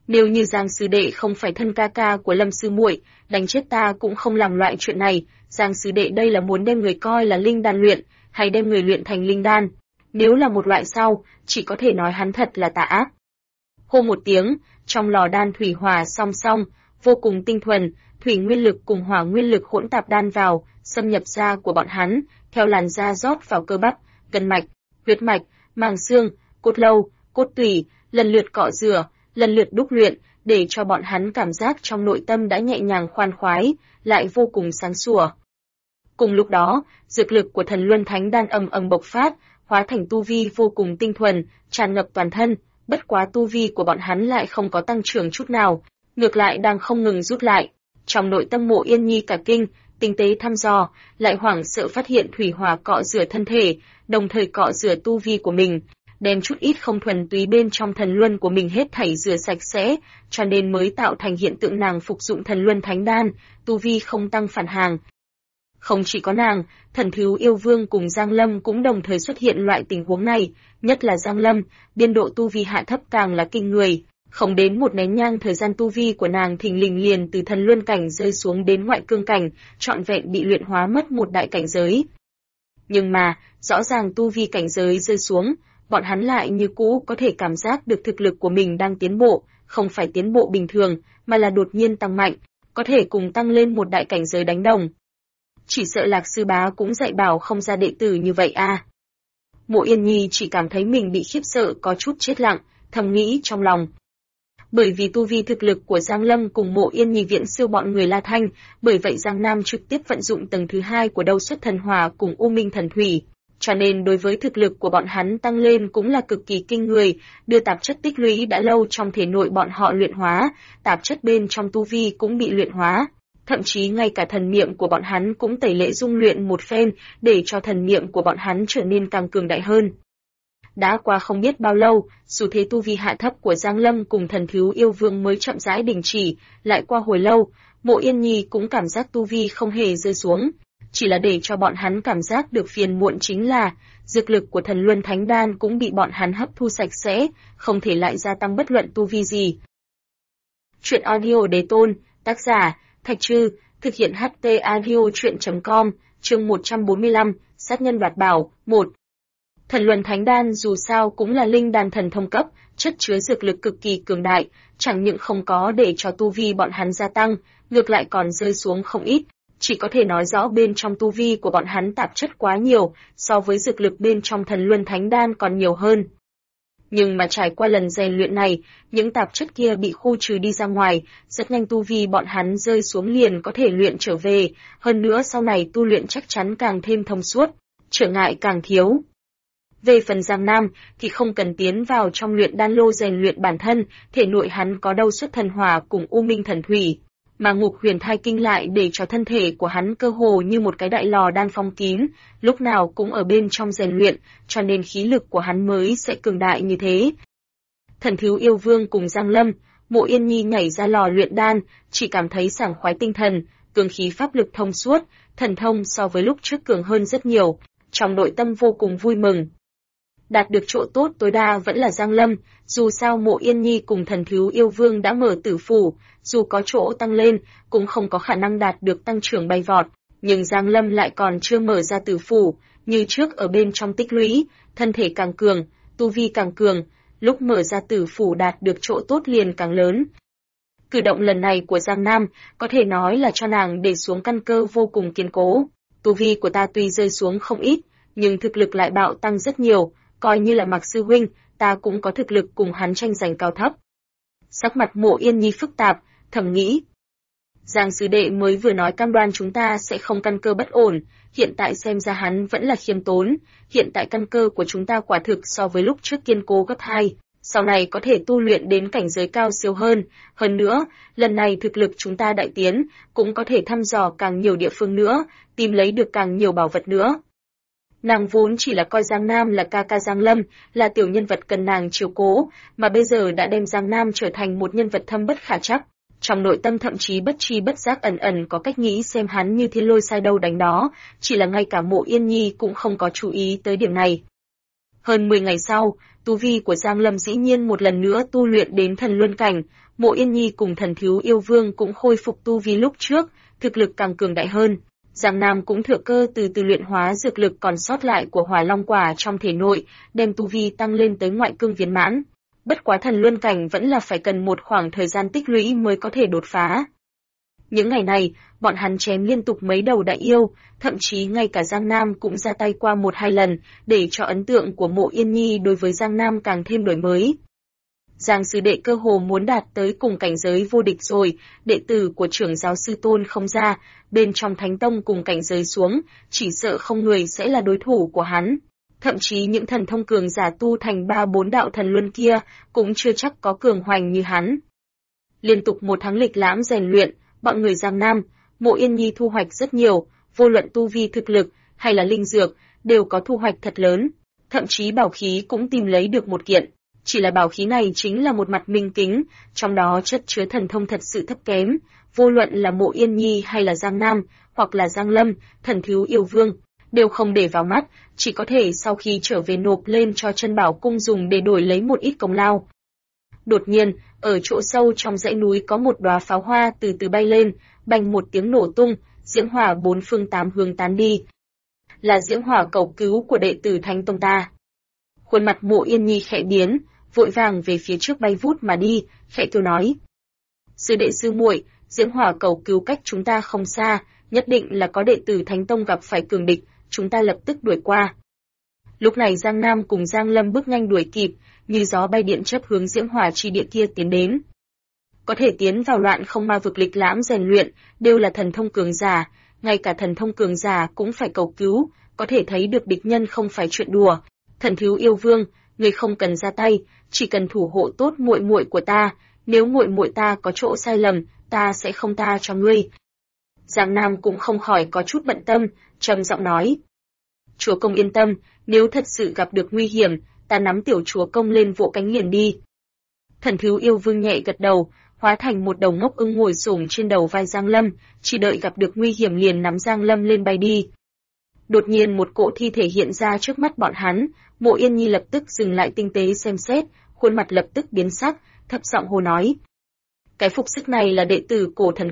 S1: Nếu như Giang sư đệ không phải thân ca ca của Lâm sư muội, đánh chết ta cũng không làm loại chuyện này. Giang sư đệ đây là muốn đem người coi là linh đan luyện, hay đem người luyện thành linh đan? Nếu là một loại sau, chỉ có thể nói hắn thật là tà ác. Hô một tiếng, trong lò đan thủy hỏa song song, vô cùng tinh thuần, thủy nguyên lực cùng hỏa nguyên lực hỗn tạp đan vào, xâm nhập da của bọn hắn, theo làn da rót vào cơ bắp, gân mạch, huyết mạch, màng xương, cốt lâu, cốt tủy, lần lượt cọ rửa, lần lượt đúc luyện, để cho bọn hắn cảm giác trong nội tâm đã nhẹ nhàng khoan khoái, lại vô cùng sáng sủa. Cùng lúc đó, dược lực của Thần Luân Thánh Đan ầm ầm bộc phát, hóa thành tu vi vô cùng tinh thuần, tràn ngập toàn thân, bất quá tu vi của bọn hắn lại không có tăng trưởng chút nào, ngược lại đang không ngừng rút lại. Trong nội tâm Mộ Yên Nhi cả kinh, tinh tế thăm dò, lại hoảng sợ phát hiện thủy hỏa cọ rửa thân thể, đồng thời cọ rửa tu vi của mình, đem chút ít không thuần túy bên trong thần luân của mình hết thảy rửa sạch sẽ, cho nên mới tạo thành hiện tượng nàng phục dụng Thần Luân Thánh Đan, tu vi không tăng phản hàng. Không chỉ có nàng, Thần Thú Yêu Vương cùng Giang Lâm cũng đồng thời xuất hiện loại tình huống này, nhất là Giang Lâm, biên độ tu vi hạ thấp càng là kinh người. Không đến một nén nhang thời gian tu vi của nàng thình lình liền từ thần luân cảnh rơi xuống đến ngoại cương cảnh, trọn vẹn bị luyện hóa mất một đại cảnh giới. Nhưng mà, rõ ràng tu vi cảnh giới rơi xuống, bọn hắn lại như cũ có thể cảm giác được thực lực của mình đang tiến bộ, không phải tiến bộ bình thường, mà là đột nhiên tăng mạnh, có thể cùng tăng lên một đại cảnh giới đánh đồng. Chỉ sợ Lạc sư bá cũng dạy bảo không ra đệ tử như vậy à. Mộ Yên Nhi chỉ cảm thấy mình bị khiếp sợ có chút chết lặng, thầm nghĩ trong lòng. Bởi vì tu vi thực lực của Giang Lâm cùng Mộ Yên Nhi viễn siêu bọn người La Thanh, bởi vậy Giang Nam trực tiếp vận dụng tầng thứ 2 của Đâu Xuất Thần Hỏa cùng U Minh Thần Thủy, cho nên đối với thực lực của bọn hắn tăng lên cũng là cực kỳ kinh người, đưa tạp chất tích lũy đã lâu trong thể nội bọn họ luyện hóa, tạp chất bên trong tu vi cũng bị luyện hóa, thậm chí ngay cả thần niệm của bọn hắn cũng tẩy lễ dung luyện một phen, để cho thần niệm của bọn hắn trở nên càng cường đại hơn. Đã qua không biết bao lâu, dù thế tu vi hạ thấp của Giang Lâm cùng Thần Thú Yêu Vương mới chậm rãi đình chỉ, lại qua hồi lâu, Mộ Yên Nhi cũng cảm giác tu vi không hề rơi xuống, chỉ là để cho bọn hắn cảm giác được phiền muộn chính là, dược lực của Thần Luân Thánh Đan cũng bị bọn hắn hấp thu sạch sẽ, không thể lại gia tăng bất luận tu vi gì. Truyện audio Đế Tôn, tác giả, Thạch Trư, thực hiện HT audio truyện.com, chương 145, sát nhân đoạt bảo, 1. Thần Luân Thánh Đan dù sao cũng là linh đan thần thông cấp, chất chứa dược lực cực kỳ cường đại, chẳng những không có để cho tu vi bọn hắn gia tăng, ngược lại còn rơi xuống không ít, chỉ có thể nói rõ bên trong tu vi của bọn hắn tạp chất quá nhiều, so với dược lực bên trong Thần Luân Thánh Đan còn nhiều hơn. Nhưng mà trải qua lần rèn luyện này, những tạp chất kia bị khu trừ đi ra ngoài, rất nhanh tu vi bọn hắn rơi xuống liền có thể luyện trở về, hơn nữa sau này tu luyện chắc chắn càng thêm thông suốt, trở ngại càng thiếu. Về phần Giang Nam thì không cần tiến vào trong luyện đan lô rèn luyện bản thân, thể nội hắn có Đâu Xuất Thần Hỏa cùng U Minh Thần Thủy, mà Ngục Huyền Thai Kinh lại để cho thân thể của hắn cơ hồ như một cái đại lò đan phong kín, lúc nào cũng ở bên trong rèn luyện, cho nên khí lực của hắn mới sẽ cường đại như thế. Thần Thú Yêu Vương cùng Giang Lâm, Mộ Yên Nhi nhảy ra lò luyện đan, chỉ cảm thấy sảng khoái tinh thần, cường khí pháp lực thông suốt, thần thông so với lúc trước cường hơn rất nhiều, trong nội tâm vô cùng vui mừng. Đạt được chỗ tốt tối đa vẫn là Giang Lâm, dù sao Mộ Yên Nhi cùng Thần Thú Yêu Vương đã mở tử phủ, dù có chỗ tăng lên, cũng không có khả năng đạt được tăng trưởng bay vọt, nhưng Giang Lâm lại còn chưa mở ra tử phủ, như trước ở bên trong tích lũy, thân thể càng cường, tu vi càng cường, lúc mở ra tử phủ đạt được chỗ tốt liền càng lớn. Cử động lần này của Giang Nam, có thể nói là cho nàng để xuống căn cơ vô cùng kiên cố, tu vi của ta tuy rơi xuống không ít, nhưng thực lực lại bạo tăng rất nhiều. Coi như là Mạc sư huynh, ta cũng có thực lực cùng hắn tranh giành cao thấp. Sắc mặt Mộ Yên Nhi phức tạp, thầm nghĩ. Giang sư đệ mới vừa nói cam đoan chúng ta sẽ không căn cơ bất ổn, hiện tại xem ra hắn vẫn là khiêm tốn, hiện tại căn cơ của chúng ta quả thực so với lúc trước kiên cố gấp 2, sau này có thể tu luyện đến cảnh giới cao siêu hơn nữa, lần này thực lực chúng ta đại tiến, cũng có thể thăm dò càng nhiều địa phương nữa, tìm lấy được càng nhiều bảo vật nữa. Nàng vốn chỉ là coi Giang Nam là ca ca Giang Lâm, là tiểu nhân vật cần nàng chiếu cố, mà bây giờ đã đem Giang Nam trở thành một nhân vật thâm bất khả trắc. Trong nội tâm thậm chí bất tri bất giác ẩn ẩn có cách nghĩ xem hắn như thiên lôi sai đâu đánh đó, chỉ là ngay cả Mộ Yên Nhi cũng không có chú ý tới điểm này. Hơn 10 ngày sau, tu vi của Giang Lâm dĩ nhiên một lần nữa tu luyện đến thần luân cảnh, Mộ Yên Nhi cùng Thần Thiếu Yêu Vương cũng khôi phục tu vi lúc trước, thực lực càng cường đại hơn. Giang Nam cũng thừa cơ từ từ luyện hóa dược lực còn sót lại của Hỏa Long Quả trong thể nội, đem tu vi tăng lên tới ngoại cương viên mãn. Bất quá thần luân cảnh vẫn là phải cần một khoảng thời gian tích lũy mới có thể đột phá. Những ngày này, bọn hắn chém liên tục mấy đầu đại yêu, thậm chí ngay cả Giang Nam cũng ra tay qua 1-2 lần, để cho ấn tượng của Mộ Yên Nhi đối với Giang Nam càng thêm đổi mới. Giang sư đệ cơ hồ muốn đạt tới cùng cảnh giới vô địch rồi, đệ tử của trưởng giáo sư Tôn không ra, bên trong Thánh Tông cùng cảnh giới xuống, chỉ sợ không người sẽ là đối thủ của hắn. Thậm chí những thần thông cường giả tu thành 3-4 đạo thần luân kia, cũng chưa chắc có cường hoành như hắn. Liên tục 1 tháng lịch lãm rèn luyện, bọn người Giang Nam, Mộ Yên Nhi thu hoạch rất nhiều, vô luận tu vi thực lực hay là linh dược, đều có thu hoạch thật lớn. Thậm chí bảo khí cũng tìm lấy được 1 kiện. Chỉ là bảo khí này chính là một mặt minh kính, trong đó chất chứa thần thông thật sự thấp kém, vô luận là Mộ Yên Nhi hay là Giang Nam, hoặc là Giang Lâm, Thần Thiếu Yêu Vương, đều không để vào mắt, chỉ có thể sau khi trở về nộp lên cho Chân Bảo Cung dùng để đổi lấy một ít công lao. Đột nhiên, ở chỗ sâu trong dãy núi có một đóa pháo hoa từ từ bay lên, bành một tiếng nổ tung, diễm hỏa 4 phương 8 hướng tán đi. Là diễm hỏa cầu cứu của đệ tử Thánh Tông ta. Khuôn mặt Mộ Yên Nhi khẽ biến, vội vàng về phía trước bay vút mà đi, khẽ kêu nói: "Sư đệ sư muội, diễm hỏa cầu cứu cách chúng ta không xa, nhất định là có đệ tử Thánh Tông gặp phải cường địch, chúng ta lập tức đuổi qua." Lúc này Giang Nam cùng Giang Lâm bước nhanh đuổi kịp, như gió bay điện chớp hướng diễm hỏa chi địa kia tiến đến. Có thể tiến vào Loạn Không Ma vực lịch lãm rèn luyện, đều là thần thông cường giả, ngay cả thần thông cường giả cũng phải cầu cứu, có thể thấy được địch nhân không phải chuyện đùa. Thần Thiếu Yêu Vương, ngươi không cần ra tay, chỉ cần thủ hộ tốt muội muội của ta, nếu muội muội ta có chỗ sai lầm, ta sẽ không tha cho ngươi. Giang Nam cũng không khỏi có chút bận tâm, trầm giọng nói: "Chúa công yên tâm, nếu thật sự gặp được nguy hiểm, ta nắm tiểu chúa công lên vỗ cánh liền đi." Thần Thiếu Yêu Vương nhẹ gật đầu, hóa thành một đầu ngốc ưng ngồi xổm trên đầu vai Giang Lâm, chỉ đợi gặp được nguy hiểm liền nắm Giang Lâm lên bay đi. Đột nhiên một cỗ thi thể hiện ra trước mắt bọn hắn, Mộ Yên Nhi lập tức dừng lại tinh tế xem xét, khuôn mặt lập tức biến sắc, thấp giọng hô nói: "Cái phục sức này là đệ tử Cổ Thần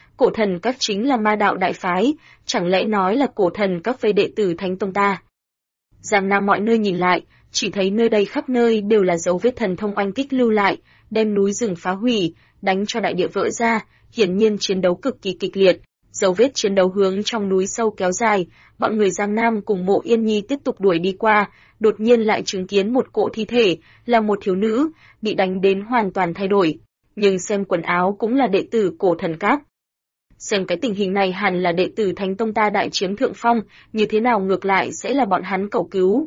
S1: Các chính là ma đạo đại phái, chẳng lẽ nói là Cổ Thần Các về đệ tử Thánh Tông ta?" Giang Nam mọi nơi nhìn lại, chỉ thấy nơi đây khắp nơi đều là dấu vết thần thông oanh kích lưu lại, đem núi rừng phá hủy, đánh cho đại địa vỡ ra, hiển nhiên chiến đấu cực kỳ kịch liệt. Dấu vết chiến đấu hướng trong núi sâu kéo dài, bọn người Giang Nam cùng Mộ Yên Nhi tiếp tục đuổi đi qua, đột nhiên lại chứng kiến một cỗ thi thể, là một thiếu nữ, bị đánh đến hoàn toàn thay đổi. Nhưng xem quần áo cũng là đệ tử Cổ Thần Các. Xem cái tình hình này hẳn là đệ tử Thánh Tông ta đại chiếm thượng phong, như thế nào ngược lại sẽ là bọn hắn cầu cứu.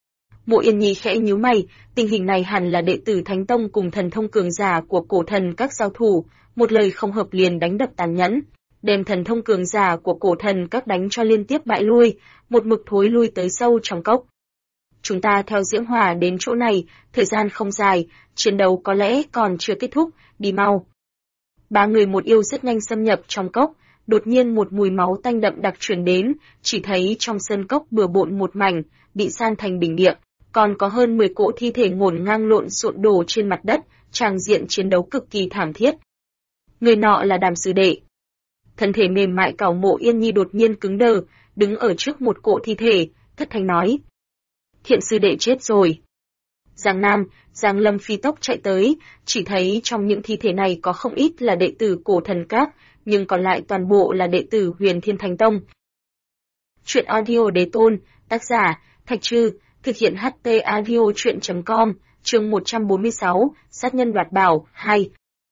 S1: Mộ Yên Nhi khẽ nhíu mày, tình hình này hẳn là đệ tử Thánh Tông cùng thần thông cường giả của Cổ Thần Các giao thủ, một lời không hợp liền đánh đập tàn nhẫn, đem thần thông cường giả của Cổ Thần Các đánh cho liên tiếp bại lui, một mực thối lui tới sâu trong cốc. Chúng ta theo diễm hỏa đến chỗ này, thời gian không dài, chiến đấu có lẽ còn chưa kết thúc, đi mau. 3 người một yêu rất nhanh xâm nhập trong cốc, đột nhiên một mùi máu tanh đậm đặc truyền đến, chỉ thấy trong sân cốc bừa bộn một mảnh, bị san thành bình địa, còn có hơn 10 cỗ thi thể ngổn ngang lộn xộn đổ trên mặt đất, tràng diện chiến đấu cực kỳ thảm thiết. Người nọ là Đàm sư đệ. Thân thể mềm mại cảo Mộ Yên Nhi đột nhiên cứng đờ, đứng ở trước một cỗ thi thể, thất thanh nói: "Thiện sư đệ chết rồi." Giang Nam, Giang Lâm phi tốc chạy tới, chỉ thấy trong những thi thể này có không ít là đệ tử Cổ Thần Các, nhưng còn lại toàn bộ là đệ tử Huyền Thiên Thánh Tông. Truyện audio đế tôn, tác giả Thạch Trư, thực hiện HT audio truyện.com, chương 146, sát nhân đoạt bảo 2.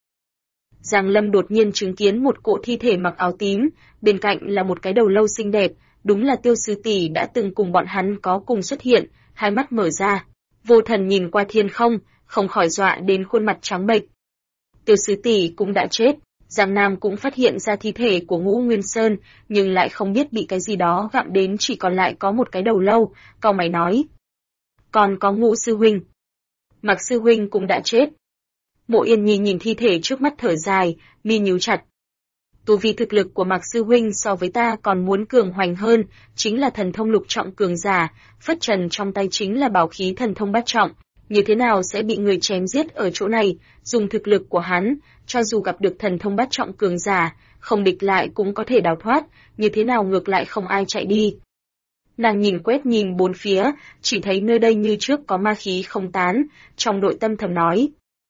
S1: Giang Lâm đột nhiên chứng kiến một cỗ thi thể mặc áo tím, bên cạnh là một cái đầu lâu xinh đẹp, đúng là Tiêu sư tỷ đã từng cùng bọn hắn có cùng xuất hiện, hai mắt mở ra, vô thần nhìn qua thiên không, không khỏi dọa đến khuôn mặt trắng bệch. Tiêu sư tỷ cũng đã chết, Giang Nam cũng phát hiện ra thi thể của Ngũ Nguyên Sơn, nhưng lại không biết bị cái gì đó gặm đến chỉ còn lại có một cái đầu lâu, cau mày nói: "Còn có Ngũ sư huynh, Mạc sư huynh cũng đã chết." Mộ Yên Nhi nhìn thi thể trước mắt thở dài, mi nhíu chặt. Tu vi thực lực của Mạc sư huynh so với ta còn muốn cường hoành hơn, chính là thần thông lục trọng cường giả, phất trần trong tay chính là bảo khí thần thông bát trọng, như thế nào sẽ bị người chém giết ở chỗ này, dùng thực lực của hắn, cho dù gặp được thần thông bát trọng cường giả, không địch lại cũng có thể đào thoát, như thế nào ngược lại không ai chạy đi. Nàng nhìn bốn phía, chỉ thấy nơi đây như trước có ma khí không tán, trong nội tâm thầm nói.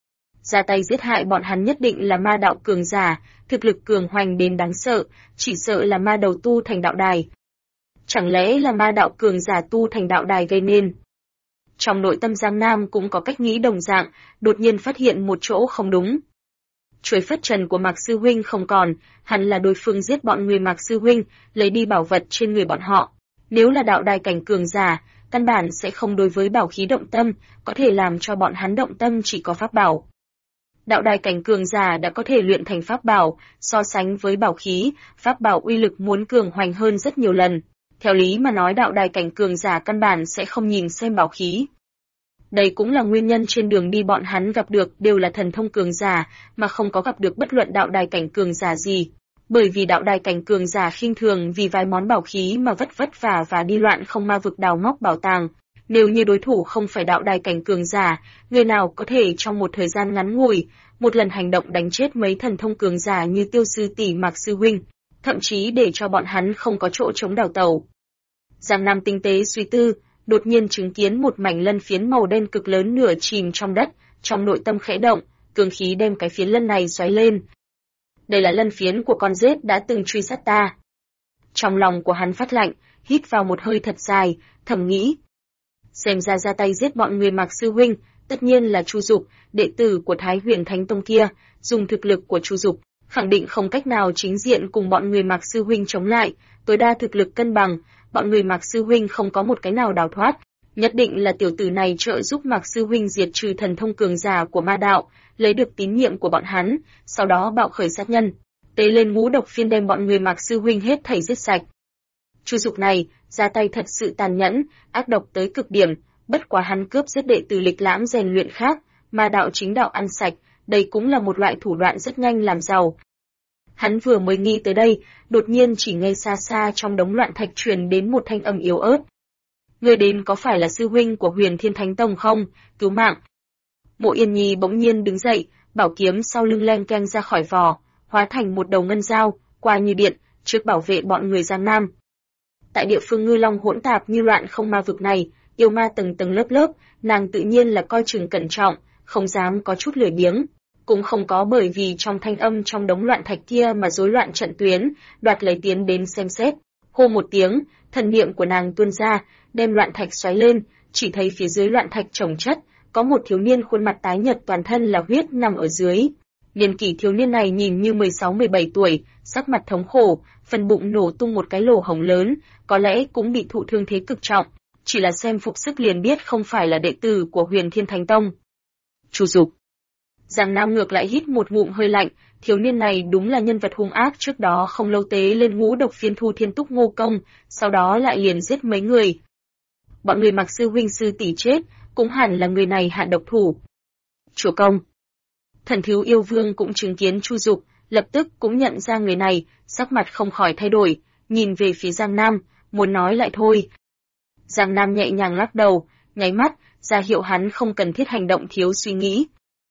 S1: Ra tay giết hại bọn hắn nhất định là ma đạo cường giả, thực lực cường hoành đến đáng sợ, chỉ sợ là ma đầu tu thành đạo đài. Chẳng lẽ là ma đạo cường giả tu thành đạo đài gây nên? Trong nội tâm Giang Nam cũng có cách nghĩ đồng dạng, đột nhiên phát hiện một chỗ không đúng. Chuôi phất trần của Mạc Sư Huynh không còn, hẳn là đối phương giết bọn người Mạc Sư Huynh, lấy đi bảo vật trên người bọn họ. Nếu là đạo đài cảnh cường giả, căn bản sẽ không đối với bảo khí động tâm, có thể làm cho bọn hắn động tâm chỉ có pháp bảo. Đạo đài cảnh cường giả đã có thể luyện thành pháp bảo, so sánh với bảo khí, pháp bảo uy lực muốn cường hoành hơn rất nhiều lần. Theo lý mà nói đạo đài cảnh cường giả căn bản sẽ không nhìn xem bảo khí. Đây cũng là nguyên nhân trên đường đi bọn hắn gặp được đều là thần thông cường giả, mà không có gặp được bất luận đạo đài cảnh cường giả gì. Bởi vì đạo đài cảnh cường giả khinh thường vì vài món bảo khí mà vất vả và đi loạn không ma vực đào móc bảo tàng. Nếu như đối thủ không phải đạo đài cảnh cường giả, người nào có thể trong một thời gian ngắn ngủi, một lần hành động đánh chết mấy thần thông cường giả như Tiêu sư tỷ Mạc sư huynh, thậm chí để cho bọn hắn không có chỗ chống đào tẩu. Giang Nam tinh tế suy tư, đột nhiên chứng kiến một mảnh lân phiến màu đen cực lớn nửa chìm trong đất, trong nội tâm khẽ động, cường khí đem cái phiến lân này xoáy lên. Đây là lân phiến của con rết đã từng truy sát ta. Trong lòng của hắn phát lạnh, hít vào một hơi thật dài, thầm nghĩ. Xem ra tay giết bọn người Mạc sư huynh, tất nhiên là Chu Dục, đệ tử của Thái Huyền Thánh Tông kia, dùng thực lực của Chu Dục, khẳng định không cách nào chính diện cùng bọn người Mạc sư huynh chống lại, tối đa thực lực cân bằng, bọn người Mạc sư huynh không có một cái nào đào thoát, nhất định là tiểu tử này trợ giúp Mạc sư huynh diệt trừ thần thông cường giả của ma đạo, lấy được tín nhiệm của bọn hắn, sau đó bạo khởi sát nhân, tế lên ngũ độc phiên đem bọn người Mạc sư huynh hết thảy giết sạch. Chu Dục này, ra tay thật sự tàn nhẫn, ác độc tới cực điểm, bất quá hắn cướp giết đệ tử lịch lãm rèn luyện khác, ma đạo chính đạo ăn sạch, đây cũng là một loại thủ đoạn rất nhanh làm giàu. Hắn vừa mới nghĩ tới đây, đột nhiên chỉ nghe xa xa trong đống loạn thạch truyền đến một thanh âm yếu ớt. Người đến có phải là sư huynh của Huyền Thiên Thánh Tông không? Cứu mạng. Mộ Yên Nhi bỗng nhiên đứng dậy, bảo kiếm sau lưng leng keng ra khỏi vỏ, hóa thành một đầu ngân dao, qua như điện, trước bảo vệ bọn người Giang Nam. Tại địa phương ngư long hỗn tạp như loạn không ma vực này, yêu ma tầng tầng lớp lớp, nàng tự nhiên là coi chừng cẩn trọng, không dám có chút lười biếng. Cũng không có bởi vì trong thanh âm trong đống loạn thạch kia mà rối loạn trận tuyến, đoạt lấy tiến đến xem xét. Hô một tiếng, thần niệm của nàng tuôn ra, đem loạn thạch xoáy lên, chỉ thấy phía dưới loạn thạch chồng chất, có một thiếu niên khuôn mặt tái nhợt toàn thân là huyết nằm ở dưới. Niên kỷ thiếu niên này nhìn như 16-17 tuổi, sắc mặt thống khổ, phần bụng nổ tung một cái lỗ hổng lớn, có lẽ cũng bị thụ thương thế cực trọng, chỉ là xem phục sức liền biết không phải là đệ tử của Huyền Thiên Thánh Tông. Chu Dục. Giang Nam ngược lại hít một ngụm hơi lạnh, thiếu niên này đúng là nhân vật hung ác trước đó không lâu tế lên ngũ độc phiên Thu Thiên Túc Ngô Công, sau đó lại liền giết mấy người. Bọn người Mạc sư huynh sư tỷ chết, cũng hẳn là người này hạ độc thủ. Chúa công. Thần thiếu yêu vương cũng chứng kiến Chu Dục, lập tức cũng nhận ra người này, sắc mặt không khỏi thay đổi, nhìn về phía Giang Nam, muốn nói lại thôi. Giang Nam nhẹ nhàng lắc đầu, nháy mắt, ra hiệu hắn không cần thiết hành động thiếu suy nghĩ.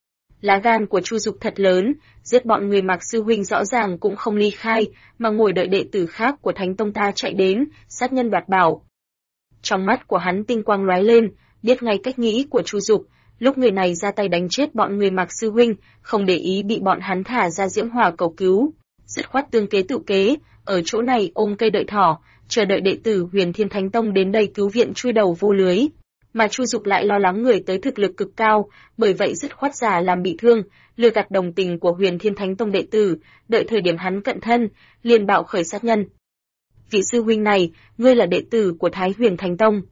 S1: Lá gan của Chu Dục thật lớn, giết bọn người Mạc sư huynh rõ ràng cũng không ly khai, mà ngồi đợi đệ tử khác của Thánh Tông ta chạy đến, sát nhân đoạt bảo. Trong mắt của hắn tinh quang lóe lên, biết ngay cách nghĩ của Chu Dục, lúc người này ra tay đánh chết bọn người Mạc sư huynh, không để ý bị bọn hắn thả ra diễm hỏa cầu cứu, dứt khoát tương kế tự kế, ở chỗ này ôm cây đợi thỏ, chờ đợi đệ tử Huyền Thiên Thánh Tông đến đây cứu viện chui đầu vô lưới. Mà Chu Dục lại lo lắng người tới thực lực cực cao, bởi vậy dứt khoát giả làm bị thương, lừa gạt đồng tình của Huyền Thiên Thánh Tông đệ tử, đợi thời điểm hắn cận thân, liền bạo khởi sát nhân. Vị sư huynh này, ngươi là đệ tử của Thái Huyền Thánh Tông.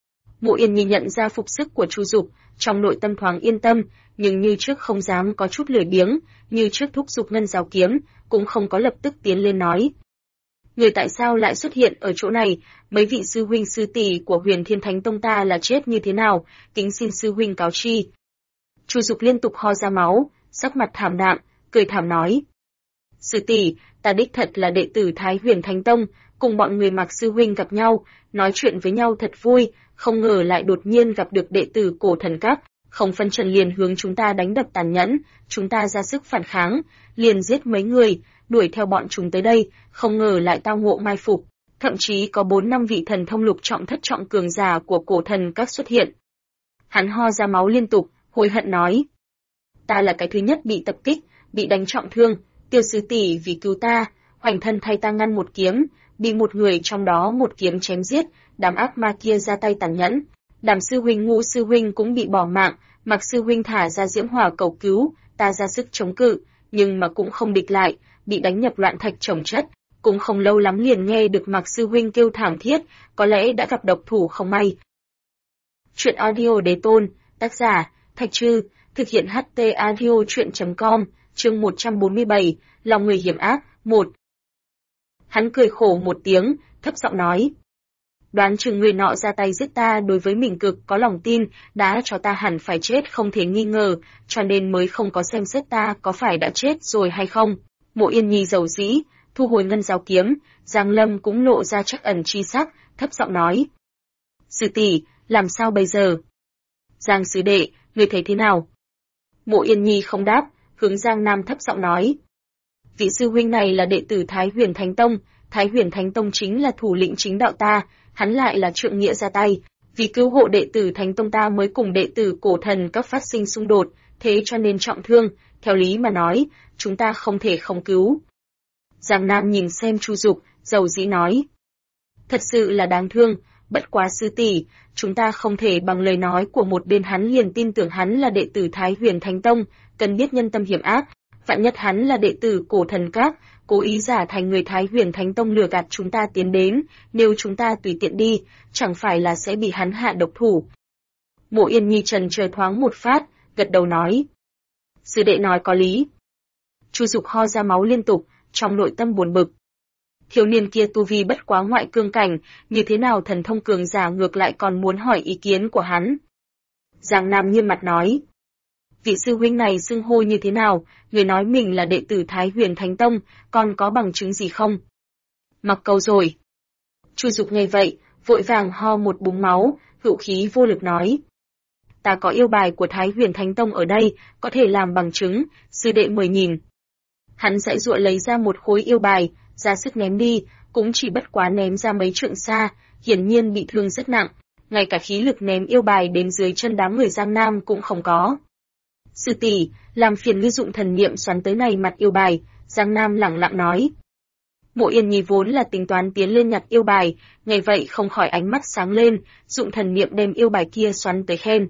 S1: Mộ Yên Nhi nhận ra phục sức của Chu Dục, trong nội tâm thoáng yên tâm, nhưng như trước không dám có chút lười biếng, như trước thúc giục ngân giáo kiếm, cũng không có lập tức tiến lên nói. Người tại sao lại xuất hiện ở chỗ này, mấy vị sư huynh sư tỷ của Huyền Thiên Thánh Tông ta là chết như thế nào, kính xin sư huynh cáo chi. Chu Dục liên tục ho ra máu, sắc mặt thảm đạm, cười thảm nói. Sư tỷ, ta đích thật là đệ tử Thái Huyền Thánh Tông, cùng bọn người Mạc sư huynh gặp nhau, nói chuyện với nhau thật vui, không ngờ lại đột nhiên gặp được đệ tử Cổ Thần Các, không phân trần liền hướng chúng ta đánh đập tàn nhẫn, chúng ta ra sức phản kháng, liền giết mấy người, đuổi theo bọn chúng tới đây, không ngờ lại tao ngộ mai phục. Thậm chí có 4-5 vị thần thông lục trọng thất trọng cường giả của cổ thần các xuất hiện. Hắn ho ra máu liên tục, hối hận nói. Ta là cái thứ nhất bị tập kích, bị đánh trọng thương, Tiêu sư tỷ vì cứu ta, hoành thân thay ta ngăn một kiếm, bị một người trong đó một kiếm chém giết, đám ác ma kia ra tay tàn nhẫn. Đàm sư huynh Ngũ sư huynh cũng bị bỏ mạng, Mạc sư huynh thả ra diễm hỏa cầu cứu, ta ra sức chống cự, nhưng mà cũng không địch lại, bị đánh nhập loạn thạch chồng chất. Cũng không lâu lắm liền nghe được Mạc sư huynh kêu thảm thiết, có lẽ đã gặp độc thủ không may. Truyện audio đế tôn, tác giả, Thạch Trư, thực hiện HT audio truyện.com, chương 147, lòng người hiểm ác, 1. Hắn cười khổ một tiếng, thấp giọng nói. Đoán chừng người nọ ra tay giết ta đối với mình cực có lòng tin, đã cho ta hẳn phải chết không thể nghi ngờ, cho nên mới không có xem xét ta có phải đã chết rồi hay không. Mộ Yên Nhi dầu dĩ, thu hồi ngân giáo kiếm, Giang Lâm cũng lộ ra trắc ẩn chi sắc, thấp giọng nói. Sư tỷ, làm sao bây giờ? Giang sư đệ, người thấy thế nào? Mộ Yên Nhi không đáp, hướng Giang Nam thấp giọng nói. Vị sư huynh này là đệ tử Thái Huyền Thánh Tông, Thái Huyền Thánh Tông chính là thủ lĩnh chính đạo ta, hắn lại là trượng nghĩa ra tay, vì cứu hộ đệ tử Thánh Tông ta mới cùng đệ tử cổ thần các phát sinh xung đột, thế cho nên trọng thương, theo lý mà nói, chúng ta không thể không cứu. Giang Nam nhìn xem Chu Dục, dầu dĩ nói. Thật sự là đáng thương, bất quá sư tỷ, chúng ta không thể bằng lời nói của một bên hắn liền tin tưởng hắn là đệ tử Thái Huyền Thánh Tông, cần biết nhân tâm hiểm ác, vạn nhất hắn là đệ tử cổ thần các, cố ý giả thành người Thái Huyền Thánh Tông lừa gạt chúng ta tiến đến, nếu chúng ta tùy tiện đi, chẳng phải là sẽ bị hắn hạ độc thủ. Mộ Yên Nhi trần chờ thoáng một phát, gật đầu nói. Sư đệ nói có lý. Chu Dục ho ra máu liên tục, trong nội tâm buồn bực. Thiếu niên kia tu vi bất quá ngoại cương cảnh, như thế nào thần thông cường giả ngược lại còn muốn hỏi ý kiến của hắn. Giang Nam nghiêm mặt nói. Vị sư huynh này xưng hô như thế nào, người nói mình là đệ tử Thái Huyền Thánh Tông, còn có bằng chứng gì không? Mặc câu rồi. Chu Dục nghe vậy, vội vàng ho một búng máu, hữu khí vô lực nói. Ta có yêu bài của Thái Huyền Thánh Tông ở đây, có thể làm bằng chứng, sư đệ mời nhìn. Hắn giãy giụa lấy ra một khối yêu bài, ra sức ném đi, cũng chỉ bất quá ném ra mấy trượng xa, hiển nhiên bị thương rất nặng, ngay cả khí lực ném yêu bài đến dưới chân đám người Giang Nam cũng không có. Sư tỷ, làm phiền ngươi dụng thần niệm xoắn tới này mặt yêu bài, Giang Nam lẳng lặng nói. Mộ Yên Nhi vốn là tính toán tiến lên nhặt yêu bài, nghe vậy không khỏi ánh mắt sáng lên, dụng thần niệm đem yêu bài kia xoắn tới khen.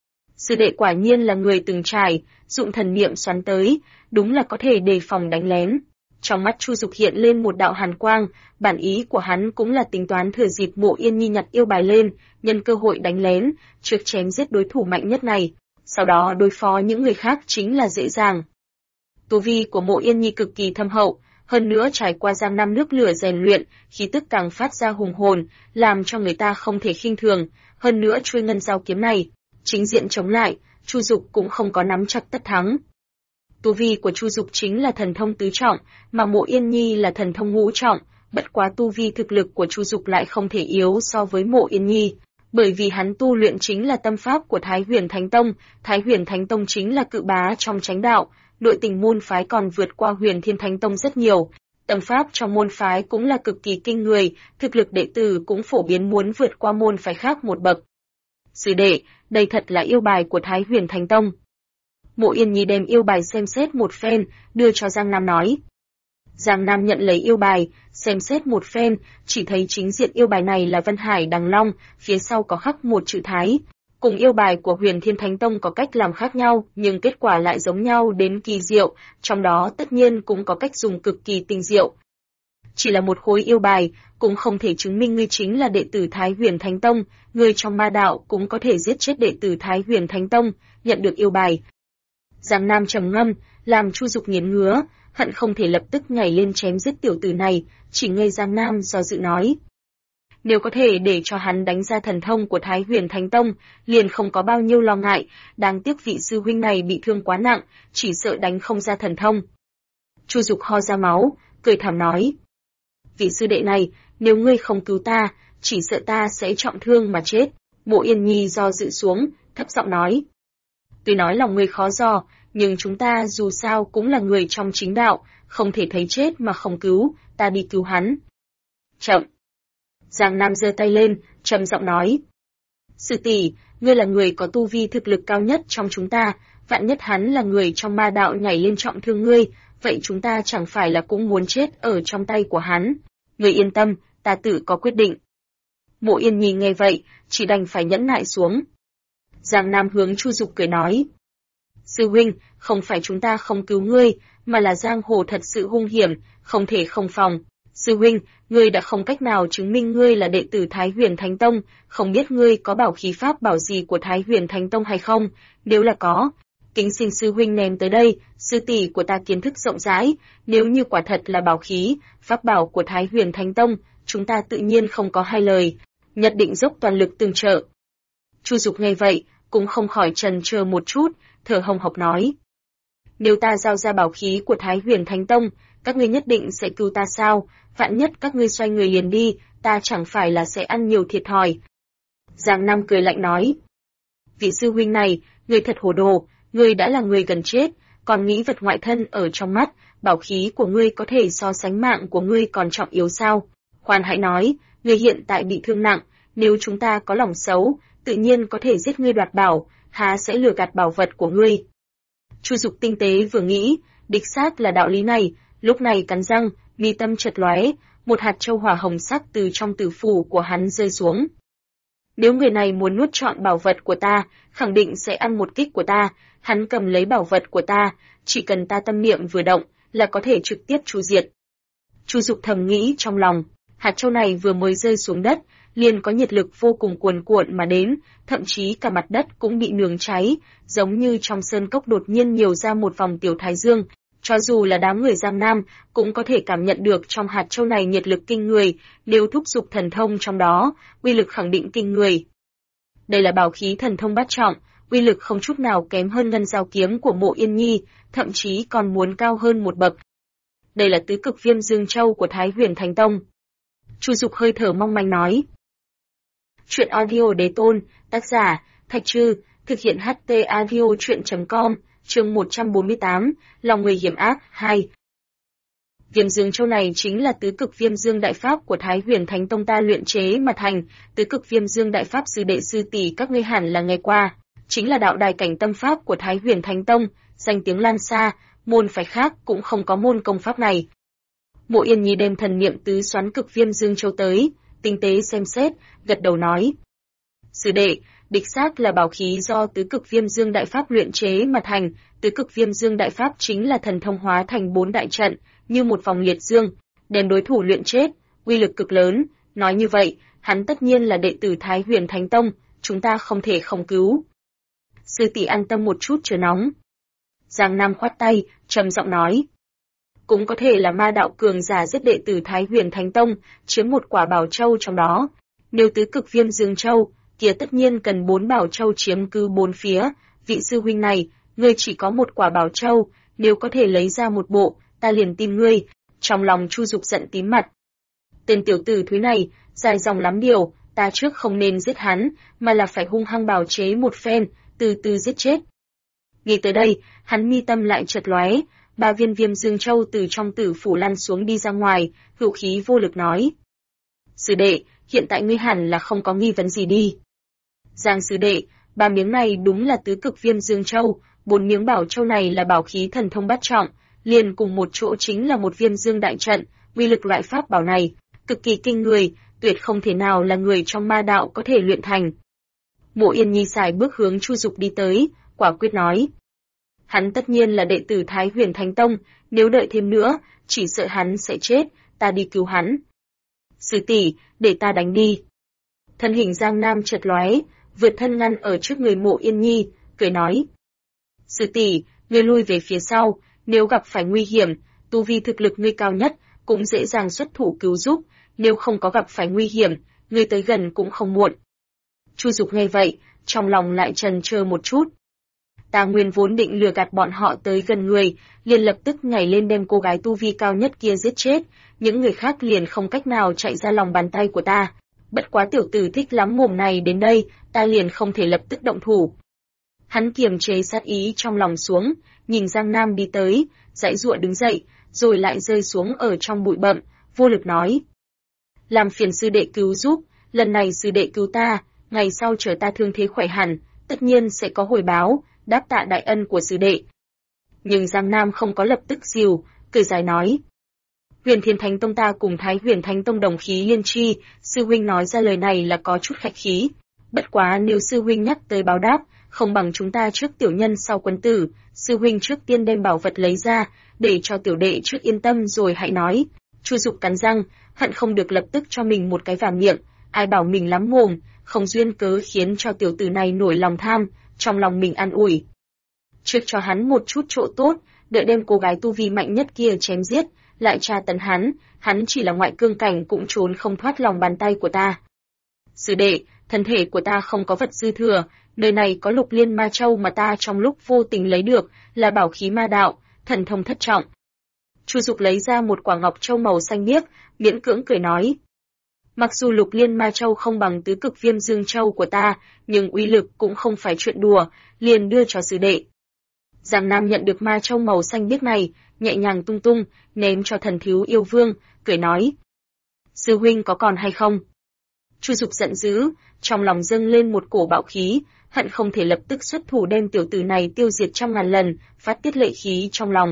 S1: Sư đệ quả nhiên là người từng trải, dụng thần niệm xoắn tới, đúng là có thể đề phòng đánh lén. Trong mắt Chu Dục hiện lên một đạo hàn quang, bản ý của hắn cũng là tính toán thừa dịp Mộ Yên Nhi nhặt yêu bài lên, nhân cơ hội đánh lén, trước chém giết đối thủ mạnh nhất này, sau đó đối phó những người khác chính là dễ dàng. Tu vi của Mộ Yên Nhi cực kỳ thâm hậu, hơn nữa trải qua giang năm nước lửa rèn luyện, khí tức càng phát ra hùng hồn, làm cho người ta không thể khinh thường, hơn nữa chuôi ngân giao kiếm này, chính diện chống lại, Chu Dục cũng không có nắm chắc tất thắng. Tu vi của Chu Dục chính là thần thông tứ trọng, mà Mộ Yên Nhi là thần thông ngũ trọng, bất quá tu vi thực lực của Chu Dục lại không thể yếu so với Mộ Yên Nhi, bởi vì hắn tu luyện chính là tâm pháp của Thái Huyền Thánh Tông, Thái Huyền Thánh Tông chính là cự bá trong chánh đạo, nội tình môn phái còn vượt qua Huyền Thiên Thánh Tông rất nhiều. Tâm pháp trong môn phái cũng là cực kỳ kinh người, thực lực đệ tử cũng phổ biến muốn vượt qua môn phái khác một bậc. Sư đệ, đây thật là yêu bài của Thái Huyền Thánh Tông. Mộ Yên Nhi đem yêu bài xem xét một phen, đưa cho Giang Nam nói. Giang Nam nhận lấy yêu bài, xem xét một phen, chỉ thấy chính diện yêu bài này là Vân Hải Đằng Long, phía sau có khắc một chữ Thái. Cùng yêu bài của Huyền Thiên Thánh Tông có cách làm khác nhau, nhưng kết quả lại giống nhau đến kỳ diệu, trong đó tất nhiên cũng có cách dùng cực kỳ tinh diệu. Chỉ là một khối yêu bài, cũng không thể chứng minh ngươi chính là đệ tử Thái Huyền Thánh Tông, ngươi trong ma đạo cũng có thể giết chết đệ tử Thái Huyền Thánh Tông, nhận được yêu bài. Giang Nam trầm ngâm, làm Chu Dục nghiến ngứa, hận không thể lập tức nhảy lên chém giết tiểu tử này, chỉ nghe Giang Nam do dự nói. Nếu có thể để cho hắn đánh ra thần thông của Thái Huyền Thánh Tông, liền không có bao nhiêu lo ngại, đáng tiếc vị sư huynh này bị thương quá nặng, chỉ sợ đánh không ra thần thông. Chu Dục ho ra máu, cười thảm nói. Vị sư đệ này, nếu ngươi không cứu ta, chỉ sợ ta sẽ trọng thương mà chết. Mộ Yên Nhi do dự xuống, thấp giọng nói. Tuy nói lòng ngươi khó dò, nhưng chúng ta dù sao cũng là người trong chính đạo, không thể thấy chết mà không cứu, ta đi cứu hắn. Chậm. Giang Nam giơ tay lên, trầm giọng nói. Sư tỷ, ngươi là người có tu vi thực lực cao nhất trong chúng ta, vạn nhất hắn là người trong ma đạo nhảy lên trọng thương ngươi, vậy chúng ta chẳng phải là cũng muốn chết ở trong tay của hắn. Ngươi yên tâm, ta tự có quyết định. Mộ Yên Nhi nghe vậy, chỉ đành phải nhẫn nại xuống. Giang Nam hướng Chu Dục cười nói. Sư huynh, không phải chúng ta không cứu ngươi, mà là giang hồ thật sự hung hiểm, không thể không phòng. Sư huynh, ngươi đã không cách nào chứng minh ngươi là đệ tử Thái Huyền Thánh Tông, không biết ngươi có bảo khí pháp bảo gì của Thái Huyền Thánh Tông hay không, nếu là có, kính xin sư huynh ném tới đây, sư tỷ của ta kiến thức rộng rãi, nếu như quả thật là bảo khí, pháp bảo của Thái Huyền Thánh Tông, chúng ta tự nhiên không có hai lời, nhất định dốc toàn lực tương trợ. Chu Dục nghe vậy, cũng không khỏi chần chờ một chút, thở hồng hộc nói. Nếu ta giao ra bảo khí của Thái Huyền Thánh Tông, các ngươi nhất định sẽ cứu ta sao, vạn nhất các ngươi xoay người liền đi, ta chẳng phải là sẽ ăn nhiều thiệt thòi. Giang Nam cười lạnh nói. Vị sư huynh này, ngươi thật hồ đồ, ngươi đã là người gần chết, còn nghĩ vật ngoại thân ở trong mắt, bảo khí của ngươi có thể so sánh mạng của ngươi còn trọng yếu sao? Khoan hãy nói, ngươi hiện tại bị thương nặng, nếu chúng ta có lòng xấu, tự nhiên có thể giết ngươi đoạt bảo, há sẽ lừa gạt bảo vật của ngươi. Chu Dục tinh tế vừa nghĩ, đích xác là đạo lý này, lúc này cắn răng, mi tâm chợt lóe, một hạt châu hỏa hồng sắc từ trong tử phủ của hắn rơi xuống. Nếu người này muốn nuốt trọn bảo vật của ta, khẳng định sẽ ăn một kích của ta, hắn cầm lấy bảo vật của ta, chỉ cần ta tâm niệm vừa động, là có thể trực tiếp tru diệt. Chu Dục thầm nghĩ trong lòng, hạt châu này vừa mới rơi xuống đất, liền có nhiệt lực vô cùng cuồn cuộn mà đến, thậm chí cả mặt đất cũng bị nướng cháy, giống như trong sơn cốc đột nhiên nhiều ra một vòng tiểu thái dương. Cho dù là đám người Giang Nam, cũng có thể cảm nhận được trong hạt châu này nhiệt lực kinh người, nếu thúc giục thần thông trong đó, uy lực khẳng định kinh người. Đây là bảo khí thần thông bát trọng, uy lực không chút nào kém hơn ngân giao kiếm của Mộ Yên Nhi, thậm chí còn muốn cao hơn một bậc. Đây là tứ cực viêm dương châu của Thái Huyền Thánh Tông. Chu Dục hơi thở mong manh nói. Chuyện audio đế tôn, tác giả, Thạch Trư, thực hiện HT audio chuyện.com, chương 148, lòng người hiểm ác, 2. Viêm dương châu này chính là tứ cực viêm dương đại pháp của Thái Huyền Thánh Tông ta luyện chế mà thành, tứ cực viêm dương đại pháp sư đệ sư tỷ các ngươi hẳn là nghe qua, chính là đạo đài cảnh tâm pháp của Thái Huyền Thánh Tông, danh tiếng lan xa, môn phái khác cũng không có môn công pháp này. Mộ Yên Nhi đem thần niệm tứ xoắn cực viêm dương châu tới, tinh tế xem xét, gật đầu nói. Sư đệ, đích xác là bảo khí do tứ cực viêm dương đại pháp luyện chế mà thành, tứ cực viêm dương đại pháp chính là thần thông hóa thành 4 đại trận, như một vòng liệt dương, đem đối thủ luyện chết, uy lực cực lớn, nói như vậy, hắn tất nhiên là đệ tử Thái Huyền Thánh Tông, chúng ta không thể không cứu. Sư tỷ an tâm một chút chớ nóng. Giang Nam khoát tay, trầm giọng nói. Cũng có thể là ma đạo cường giả giết đệ tử Thái Huyền Thánh Tông, chiếm một quả bảo châu trong đó. Nếu tứ cực viêm dương châu, kia tất nhiên cần 4 bảo châu chiếm cứ 4 phía. Vị sư huynh này, ngươi chỉ có một quả bảo châu, nếu có thể lấy ra một bộ, ta liền tìm ngươi. Trong lòng Chu Dục giận tím mặt. Tên tiểu tử thúi này, dài dòng lắm điều, ta trước không nên giết hắn, mà là phải hung hăng bào chế một phen, từ từ giết chết. Nghĩ tới đây, hắn mi tâm lại chợt lóe, 3 viên viêm dương châu từ trong tử phủ lăn xuống đi ra ngoài, hữu khí vô lực nói. Sư đệ, hiện tại ngươi hẳn là không có nghi vấn gì đi. Giang sư đệ, 3 miếng này đúng là tứ cực viêm dương châu, 4 miếng bảo châu này là bảo khí thần thông bát trọng, liền cùng một chỗ chính là một viêm dương đại trận, uy lực loại pháp bảo này, cực kỳ kinh người, tuyệt không thể nào là người trong ma đạo có thể luyện thành. Mộ Yên Nhi xài bước hướng Chu Dục đi tới, quả quyết nói. Hắn tất nhiên là đệ tử Thái Huyền Thánh Tông, nếu đợi thêm nữa, chỉ sợ hắn sẽ chết, ta đi cứu hắn. Sư tỷ, để ta đánh đi. Thân hình Giang Nam chợt lóe, vượt thân ngăn ở trước người Mộ Yên Nhi, cười nói. Sư tỷ, ngươi lui về phía sau, nếu gặp phải nguy hiểm, tu vi thực lực ngươi cao nhất, cũng dễ dàng xuất thủ cứu giúp, nếu không có gặp phải nguy hiểm, ngươi tới gần cũng không muộn. Chu Dục nghe vậy, trong lòng lại chần chờ một chút. Ta nguyên vốn định lừa gạt bọn họ tới gần người, liền lập tức nhảy lên đem cô gái tu vi cao nhất kia giết chết, những người khác liền không cách nào chạy ra lòng bàn tay của ta. Bất quá tiểu tử thích lắm mồm này đến đây, ta liền không thể lập tức động thủ. Hắn kiềm chế sát ý trong lòng xuống, nhìn Giang Nam đi tới, giãy giụa đứng dậy, rồi lại rơi xuống ở trong bụi bặm, vô lực nói: làm phiền sư đệ cứu giúp, lần này sư đệ cứu ta, ngày sau chờ ta thương thế khỏe hẳn, tất nhiên sẽ có hồi báo, đáp tạ đại ân của sư đệ. Nhưng Giang Nam không có lập tức dìu, cười dài nói: Huyền Thiên Thánh Tông ta cùng Thái Huyền Thánh Tông đồng khí liên tri, sư huynh nói ra lời này là có chút khách khí. Bất quá nếu sư huynh nhắc tới báo đáp, không bằng chúng ta trước tiểu nhân sau quân tử, sư huynh trước tiên đem bảo vật lấy ra, để cho tiểu đệ trước yên tâm rồi hãy nói. Chu Dục cắn răng, hận không được lập tức cho mình một cái vào miệng, ai bảo mình lắm mồm, không duyên cớ khiến cho tiểu tử này nổi lòng tham, trong lòng mình an ủi. Trước cho hắn một chút chỗ tốt, đợi đem cô gái tu vi mạnh nhất kia chém giết, lại tra tấn hắn chỉ là ngoại cương cảnh cũng trốn không thoát lòng bàn tay của ta. Sư đệ, thân thể của ta không có vật dư thừa, nơi này có Lục Liên Ma Châu mà ta trong lúc vô tình lấy được, là bảo khí ma đạo, thần thông thất trọng. Chu Dục lấy ra một quả ngọc châu màu xanh biếc, miễn cưỡng cười nói: mặc dù Lục Liên Ma Châu không bằng tứ cực Viêm Dương Châu của ta, nhưng uy lực cũng không phải chuyện đùa, liền đưa cho sư đệ. Giang Nam nhận được Ma Châu màu xanh biếc này, nhẹ nhàng tung tung, ném cho Thần Thiếu Yêu Vương, cười nói: sư huynh có còn hay không? Chu Dục giận dữ, trong lòng dâng lên một cổ bạo khí, hận không thể lập tức xuất thủ đem tiểu tử này tiêu diệt trăm ngàn lần, phát tiết lệ khí trong lòng.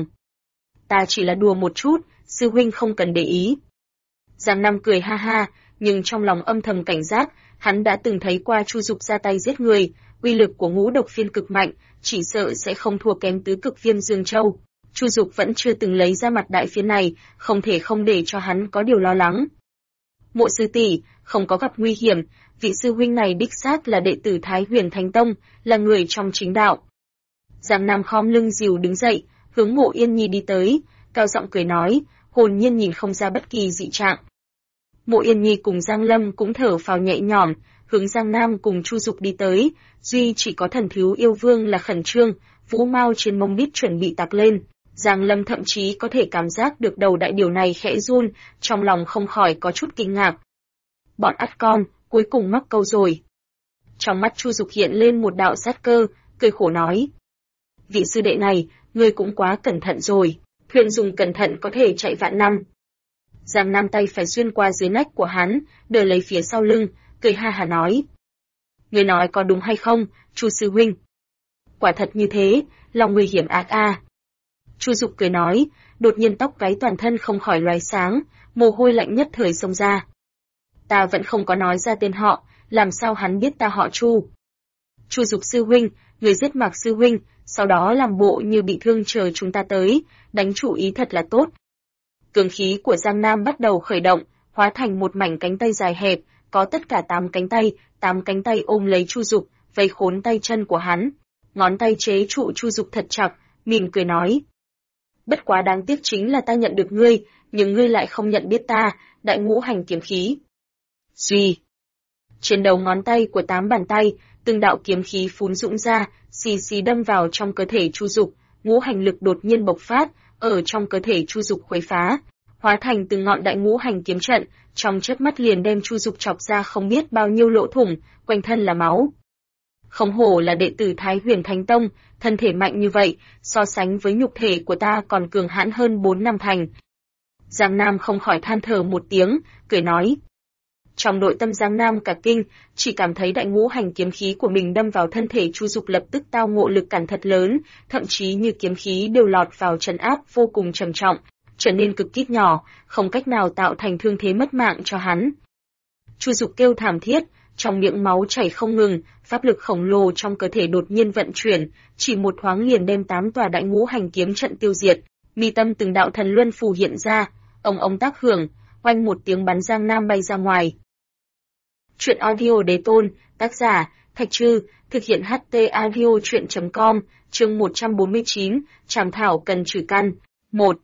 S1: Ta chỉ là đùa một chút, sư huynh không cần để ý. Giang Nam cười ha ha, nhưng trong lòng âm thầm cảnh giác, hắn đã từng thấy qua Chu Dục ra tay giết người, uy lực của ngũ độc phiên cực mạnh, chỉ sợ sẽ không thua kém tứ cực Viêm Dương Châu. Chu Dục vẫn chưa từng lấy ra mặt đại phiến này, không thể không để cho hắn có điều lo lắng. Mộ sư tỷ, không có gặp nguy hiểm, vị sư huynh này đích xác là đệ tử Thái Huyền Thánh Tông, là người trong chính đạo. Giang Nam khom lưng dìu đứng dậy, hướng Mộ Yên Nhi đi tới, cao giọng cười nói, hồn nhiên nhìn không ra bất kỳ dị trạng. Mộ Yên Nhi cùng Giang Lâm cũng thở phào nhẹ nhõm, hướng Giang Nam cùng Chu Dục đi tới, duy chỉ có Thần Thiếu Yêu Vương là khẩn trương, vũ mao trên mông biết chuẩn bị tạc lên. Giang Lâm thậm chí có thể cảm giác được đầu đại điều này khẽ run, trong lòng không khỏi có chút kinh ngạc. Bọn ắt con, cuối cùng mắc câu rồi. Trong mắt Chu Dục hiện lên một đạo sát cơ, cười khổ nói: vị sư đệ này, ngươi cũng quá cẩn thận rồi, thuyền dùng cẩn thận có thể chạy vạn năm. Giang Nam tay phải xuyên qua dưới nách của hắn, đỡ lấy phía sau lưng, cười ha hả nói: ngươi nói có đúng hay không, Chu sư huynh? Quả thật như thế, lòng người hiểm ác a. Chu Dục cười nói, đột nhiên tóc gáy toàn thân không khỏi lóe sáng, mồ hôi lạnh nhất thời xông ra. Ta vẫn không có nói ra tên họ, làm sao hắn biết ta họ Chu? Chu Dục sư huynh, người giết Mạc sư huynh, sau đó làm bộ như bị thương chờ chúng ta tới, đánh chủ ý thật là tốt. Cường khí của Giang Nam bắt đầu khởi động, hóa thành một mảnh cánh tay dài hẹp, có tất cả 8 cánh tay ôm lấy Chu Dục, vây khốn tay chân của hắn. Ngón tay chế trụ Chu Dục thật chặt, mỉm cười nói: bất quá đáng tiếc chính là ta nhận được ngươi, nhưng ngươi lại không nhận biết ta, đại ngũ hành kiếm khí. Suy. Trên đầu ngón tay của 8 bàn tay, từng đạo kiếm khí phún dũng ra, xì xì đâm vào trong cơ thể Chu Dục, ngũ hành lực đột nhiên bộc phát, ở trong cơ thể Chu Dục khuấy phá, hóa thành từng ngọn đại ngũ hành kiếm trận, trong chớp mắt liền đem Chu Dục chọc ra không biết bao nhiêu lỗ thủng, quanh thân là máu. Không hổ là đệ tử Thái Huyền Thánh Tông, thân thể mạnh như vậy, so sánh với nhục thể của ta còn cường hãn hơn 4 năm thành. Giang Nam không khỏi than thở một tiếng, cười nói. Trong nội tâm Giang Nam cả kinh, chỉ cảm thấy đại ngũ hành kiếm khí của mình đâm vào thân thể Chu Dục lập tức tao ngộ lực cản thật lớn, thậm chí như kiếm khí đều lọt vào trấn áp vô cùng trầm trọng, trở nên cực kít nhỏ, không cách nào tạo thành thương thế mất mạng cho hắn. Chu Dục kêu thảm thiết, trong miệng máu chảy không ngừng, pháp lực khổng lồ trong cơ thể đột nhiên vận chuyển, chỉ một thoáng liền đem 8 tòa đại ngũ hành kiếm trận tiêu diệt, mi tâm từng đạo thần luân phù hiện ra, ông tác hưởng, oanh một tiếng bắn Giang Nam bay ra ngoài. Truyện audio đế tôn, tác giả, Thạch Trư, thực hiện HT audio truyện.com, chương 149, Trảm thảo cần trừ căn. 1.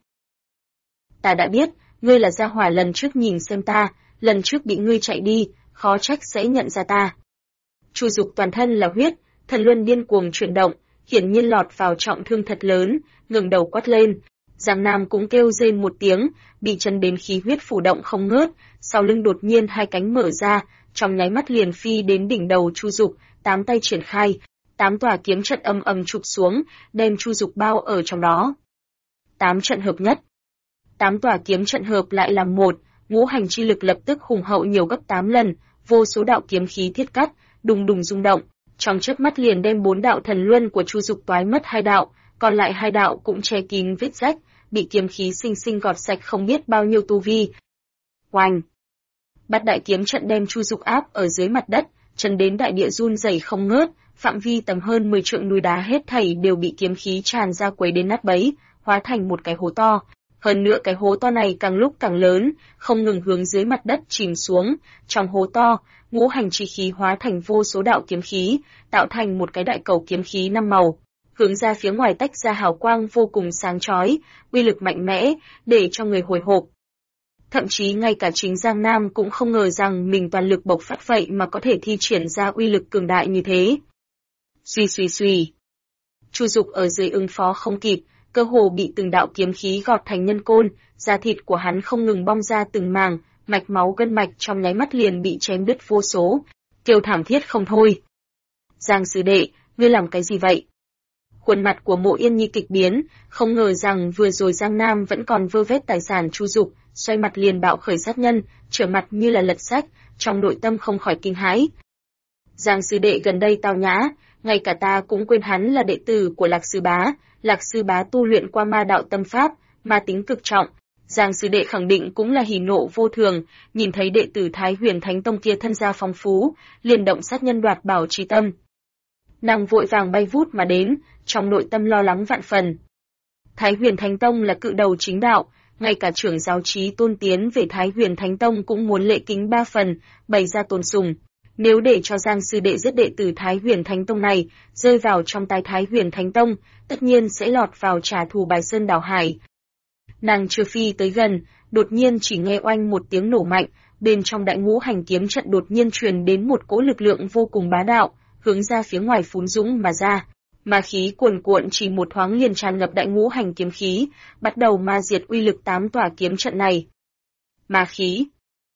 S1: Ta đã biết, ngươi là gia hỏa lần trước nhìn xem ta, lần trước bị ngươi chạy đi, khó trách sẽ nhận ra ta. Chu Dục toàn thân là huyết, thần luân điên cuồng chuyển động, hiển nhiên lọt vào trọng thương thật lớn, ngẩng đầu quát lên. Giang Nam cũng kêu rên một tiếng, bị chấn đến khí huyết phủ động không ngớt, sau lưng đột nhiên hai cánh mở ra, trong nháy mắt liền phi đến đỉnh đầu Chu Dục, 8 tay triển khai, 8 tòa kiếm trận ầm ầm chụp xuống, đem Chu Dục bao ở trong đó. 8 trận hợp nhất. 8 tòa kiếm trận hợp lại làm một, ngũ hành chi lực lập tức hùng hậu nhiều gấp 8 lần, vô số đạo kiếm khí thiết cắt, đùng đùng rung động, trong chớp mắt liền đem 4 đạo thần luân của Chu Dục toái mất 2 đạo, còn lại 2 đạo cũng che kín vết rách, bị kiếm khí sinh sinh gọt sạch không biết bao nhiêu tu vi. Oanh! Bát đại kiếm trận đem Chu Dục áp ở dưới mặt đất, chân đến đại địa run rẩy không ngớt, phạm vi tầm hơn 10 trượng núi đá hết thảy đều bị kiếm khí tràn ra quấy đến nát bấy, hóa thành một cái hố to. Hơn nữa cái hố to này càng lúc càng lớn, không ngừng hướng dưới mặt đất chìm xuống, trong hố to, ngũ hành chi khí hóa thành vô số đạo kiếm khí, tạo thành một cái đại cầu kiếm khí 5 màu, hướng ra phía ngoài tách ra hào quang vô cùng sáng chói, uy lực mạnh mẽ, để cho người hồi hộp. Thậm chí ngay cả chính Giang Nam cũng không ngờ rằng mình toàn lực bộc phát vậy mà có thể thi triển ra uy lực cường đại như thế. Suy suy suy. Chu Dục ở dưới ứng phó không kịp, cơ hồ bị từng đạo kiếm khí gọt thành nhân côn, da thịt của hắn không ngừng bong ra từng màng, mạch máu gân mạch trong nháy mắt liền bị chém đứt vô số, kêu thảm thiết không thôi. Giang sư đệ, ngươi làm cái gì vậy? Khuôn mặt của Mộ Yên Nhi kịch biến, không ngờ rằng vừa rồi Giang Nam vẫn còn vơ vét tài sản Chu Dục, xoay mặt liền bạo khởi sát nhân, trở mặt như là lật sách, trong nội tâm không khỏi kinh hãi. Giang sư đệ gần đây tao nhã, ngay cả ta cũng quên hắn là đệ tử của Lạc sư bá tu luyện qua ma đạo tâm pháp, ma tính cực trọng. Giang sư đệ khẳng định cũng là hỉ nộ vô thường, nhìn thấy đệ tử Thái Huyền Thánh Tông kia thân gia phong phú, liền động sát nhân đoạt bảo chi tâm. Nàng vội vàng bay vút mà đến, trong nội tâm lo lắng vạn phần. Thái Huyền Thánh Tông là cự đầu chính đạo, ngay cả trưởng giáo trí tôn tiến về Thái Huyền Thánh Tông cũng muốn lễ kính 3 phần, bày ra tôn sùng. Nếu để cho Giang sư đệ giết đệ tử Thái Huyền Thánh Tông này, rơi vào trong tay Thái Huyền Thánh Tông, tất nhiên sẽ lọt vào trả thù Bài Sơn đảo hải. Nàng chưa phi tới gần, đột nhiên chỉ nghe oanh một tiếng nổ mạnh, bên trong đại ngũ hành kiếm trận đột nhiên truyền đến một cỗ lực lượng vô cùng bá đạo, hướng ra phía ngoài phún dũng mà ra. Ma khí cuồn cuộn chỉ một thoáng liền tràn ngập đại ngũ hành kiếm khí, bắt đầu ma diệt uy lực 8 tòa kiếm trận này. Ma khí.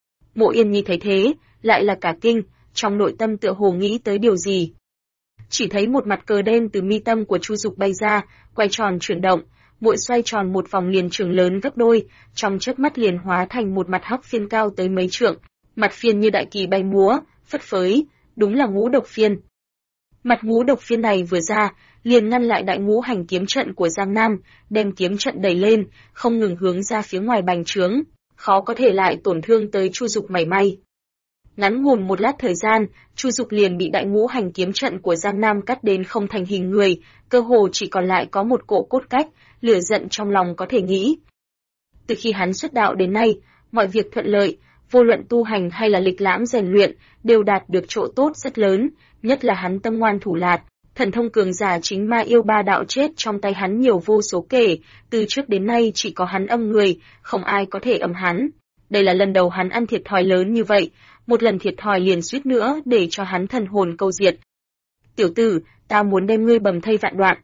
S1: Mộ Yên Nhi thấy thế, lại là cả kinh, trong nội tâm tựa hồ nghĩ tới điều gì. Chỉ thấy một mặt cờ đen từ mi tâm của Chu Dục bay ra, quay tròn chuyển động, mỗi xoay tròn một vòng liền trường lớn gấp đôi, trong chớp mắt liền hóa thành một mặt hắc phiên cao tới mấy trượng, mặt phiên như đại kỳ bay múa, phất phới, đúng là ngũ độc phiên. Mặt ngũ độc phiên này vừa ra, liền ngăn lại đại ngũ hành kiếm trận của Giang Nam, đem kiếm trận đẩy lên, không ngừng hướng ra phía ngoài bành trướng, khó có thể lại tổn thương tới Chu Dục mảy may. Ngắn ngủn một lát thời gian, Chu Dục liền bị đại ngũ hành kiếm trận của Giang Nam cắt đến không thành hình người, cơ hồ chỉ còn lại có một cỗ cốt cách, lửa giận trong lòng có thể nghĩ. Từ khi hắn xuất đạo đến nay, mọi việc thuận lợi, vô luận tu hành hay là lịch lãm rèn luyện, đều đạt được chỗ tốt rất lớn, nhất là hắn tâm ngoan thủ lạt, thần thông cường giả chính ma yêu ba đạo chết trong tay hắn nhiều vô số kể, từ trước đến nay chỉ có hắn âm người, không ai có thể âm hắn. Đây là lần đầu hắn ăn thiệt thòi lớn như vậy, một lần thiệt thòi liền suýt nữa để cho hắn thần hồn câu diệt. Tiểu tử, ta muốn đem ngươi bầm thây vạn đoạn.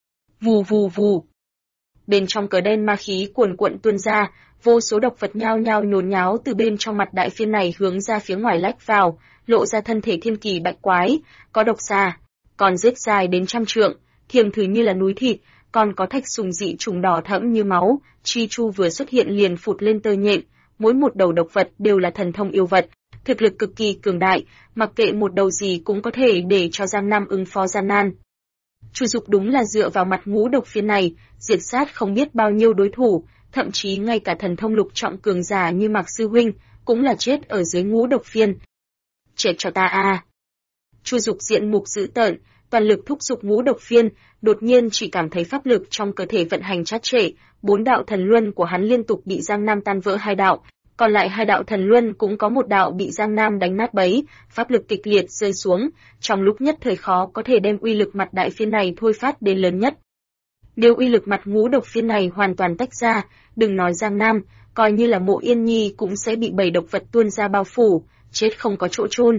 S1: Vù vù vù. Bên trong cờ đen ma khí cuồn cuộn tuôn ra, vô số độc vật nhao nhao nhốn nháo từ bên trong mặt đại phiên này hướng ra phía ngoài lách vào, lộ ra thân thể thiên kỳ bạch quái, có độc xà, còn rết dài đến 100 trượng, thiềm thử như là núi thịt, còn có thạch sùng dị trùng đỏ thẫm như máu, chi chu vừa xuất hiện liền phụt lên tơ nhện, mỗi một đầu độc vật đều là thần thông yêu vật, thực lực cực kỳ cường đại, mặc kệ một đầu gì cũng có thể để cho Giang Nam ứng phó gian nan. Chu Dục đúng là dựa vào mặt ngũ độc phiên này, diệt sát không biết bao nhiêu đối thủ, thậm chí ngay cả thần thông lục trọng cường giả như Mạc sư huynh cũng là chết ở dưới ngũ độc phiên. Chết cho ta a! Chu Dục diện mục dữ tợn, toàn lực thúc giục ngũ độc phiên, đột nhiên chỉ cảm thấy pháp lực trong cơ thể vận hành trát trệ, 4 đạo thần luân của hắn liên tục bị Giang Nam tan vỡ 2 đạo, còn lại 2 đạo thần luân cũng có 1 đạo bị Giang Nam đánh nát bấy, pháp lực kịch liệt rơi xuống, trong lúc nhất thời khó có thể đem uy lực mặt đại phiên này thôi phát đến lớn nhất. Nếu uy lực mặt ngũ độc phiên này hoàn toàn tách ra, đừng nói Giang Nam, coi như là Mộ Yên Nhi cũng sẽ bị 7 độc vật tuôn ra bao phủ, chết không có chỗ chôn.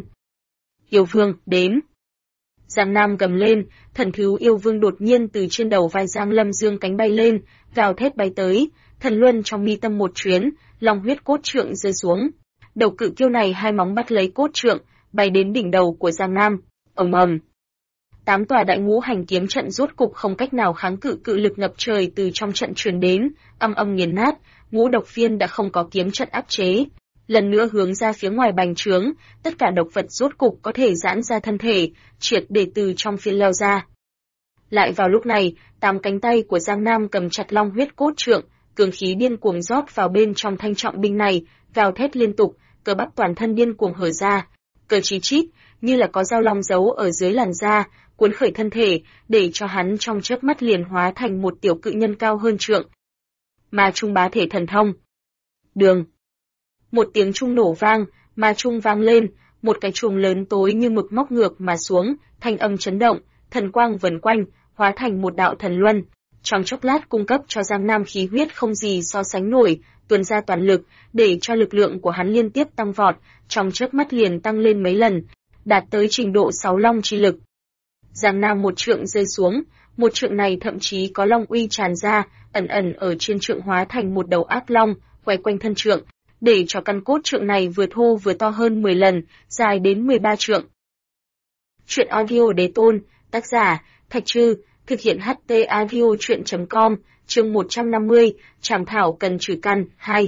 S1: Yêu Vương, đến! Giang Nam gầm lên, thần thú Yêu Vương đột nhiên từ trên đầu vai Giang Lâm dương cánh bay lên, gào thét bay tới, thần luân trong mi tâm một chuyến, long huyết cốt trượng rơi xuống. Đầu cự kiêu này 2 móng bắt lấy cốt trượng, bay đến đỉnh đầu của Giang Nam, ầm ầm. 8 tòa đại ngũ hành kiếm trận rốt cục không cách nào kháng cự cự lực ngập trời từ trong trận truyền đến, âm âm nghiền nát, ngũ độc phiên đã không có kiếm trận áp chế. Lần nữa hướng ra phía ngoài bành trướng, tất cả độc vật rốt cục có thể giãn ra thân thể, triệt để từ trong phiên leo ra. Lại vào lúc này, 8 cánh tay của Giang Nam cầm chặt long huyết cốt trượng, cường khí điên cuồng rót vào bên trong thanh trọng binh này, gào thét liên tục, cơ bắp toàn thân điên cuồng hở ra, cơ chí chít, như là có dao long giấu ở dưới làn da, cuốn khởi thân thể, để cho hắn trong chớp mắt liền hóa thành một tiểu cự nhân cao hơn trượng. Ma trung bá thể thần thông. Đường. Một tiếng trung nổ vang, ma trung vang lên, một cái chuông lớn tối như mực móc ngược mà xuống, thanh âm chấn động, thần quang vần quanh, hóa thành một đạo thần luân. Trong chốc lát cung cấp cho Giang Nam khí huyết không gì so sánh nổi, tuôn ra toàn lực, để cho lực lượng của hắn liên tiếp tăng vọt, trong chớp mắt liền tăng lên mấy lần, đạt tới trình độ 6 long chi lực. Giang Nam một trượng rơi xuống, một trượng này thậm chí có long uy tràn ra, ẩn ẩn ở trên trượng hóa thành một đầu ác long, quay quanh thân trượng, để cho căn cốt trượng này vừa thô vừa to hơn 10 lần, dài đến 13 trượng. Truyện audio đế tôn, tác giả, Thạch Trư, thực hiện HT audio truyện.com, chương 150, Trảm thảo cần trừ căn, 2.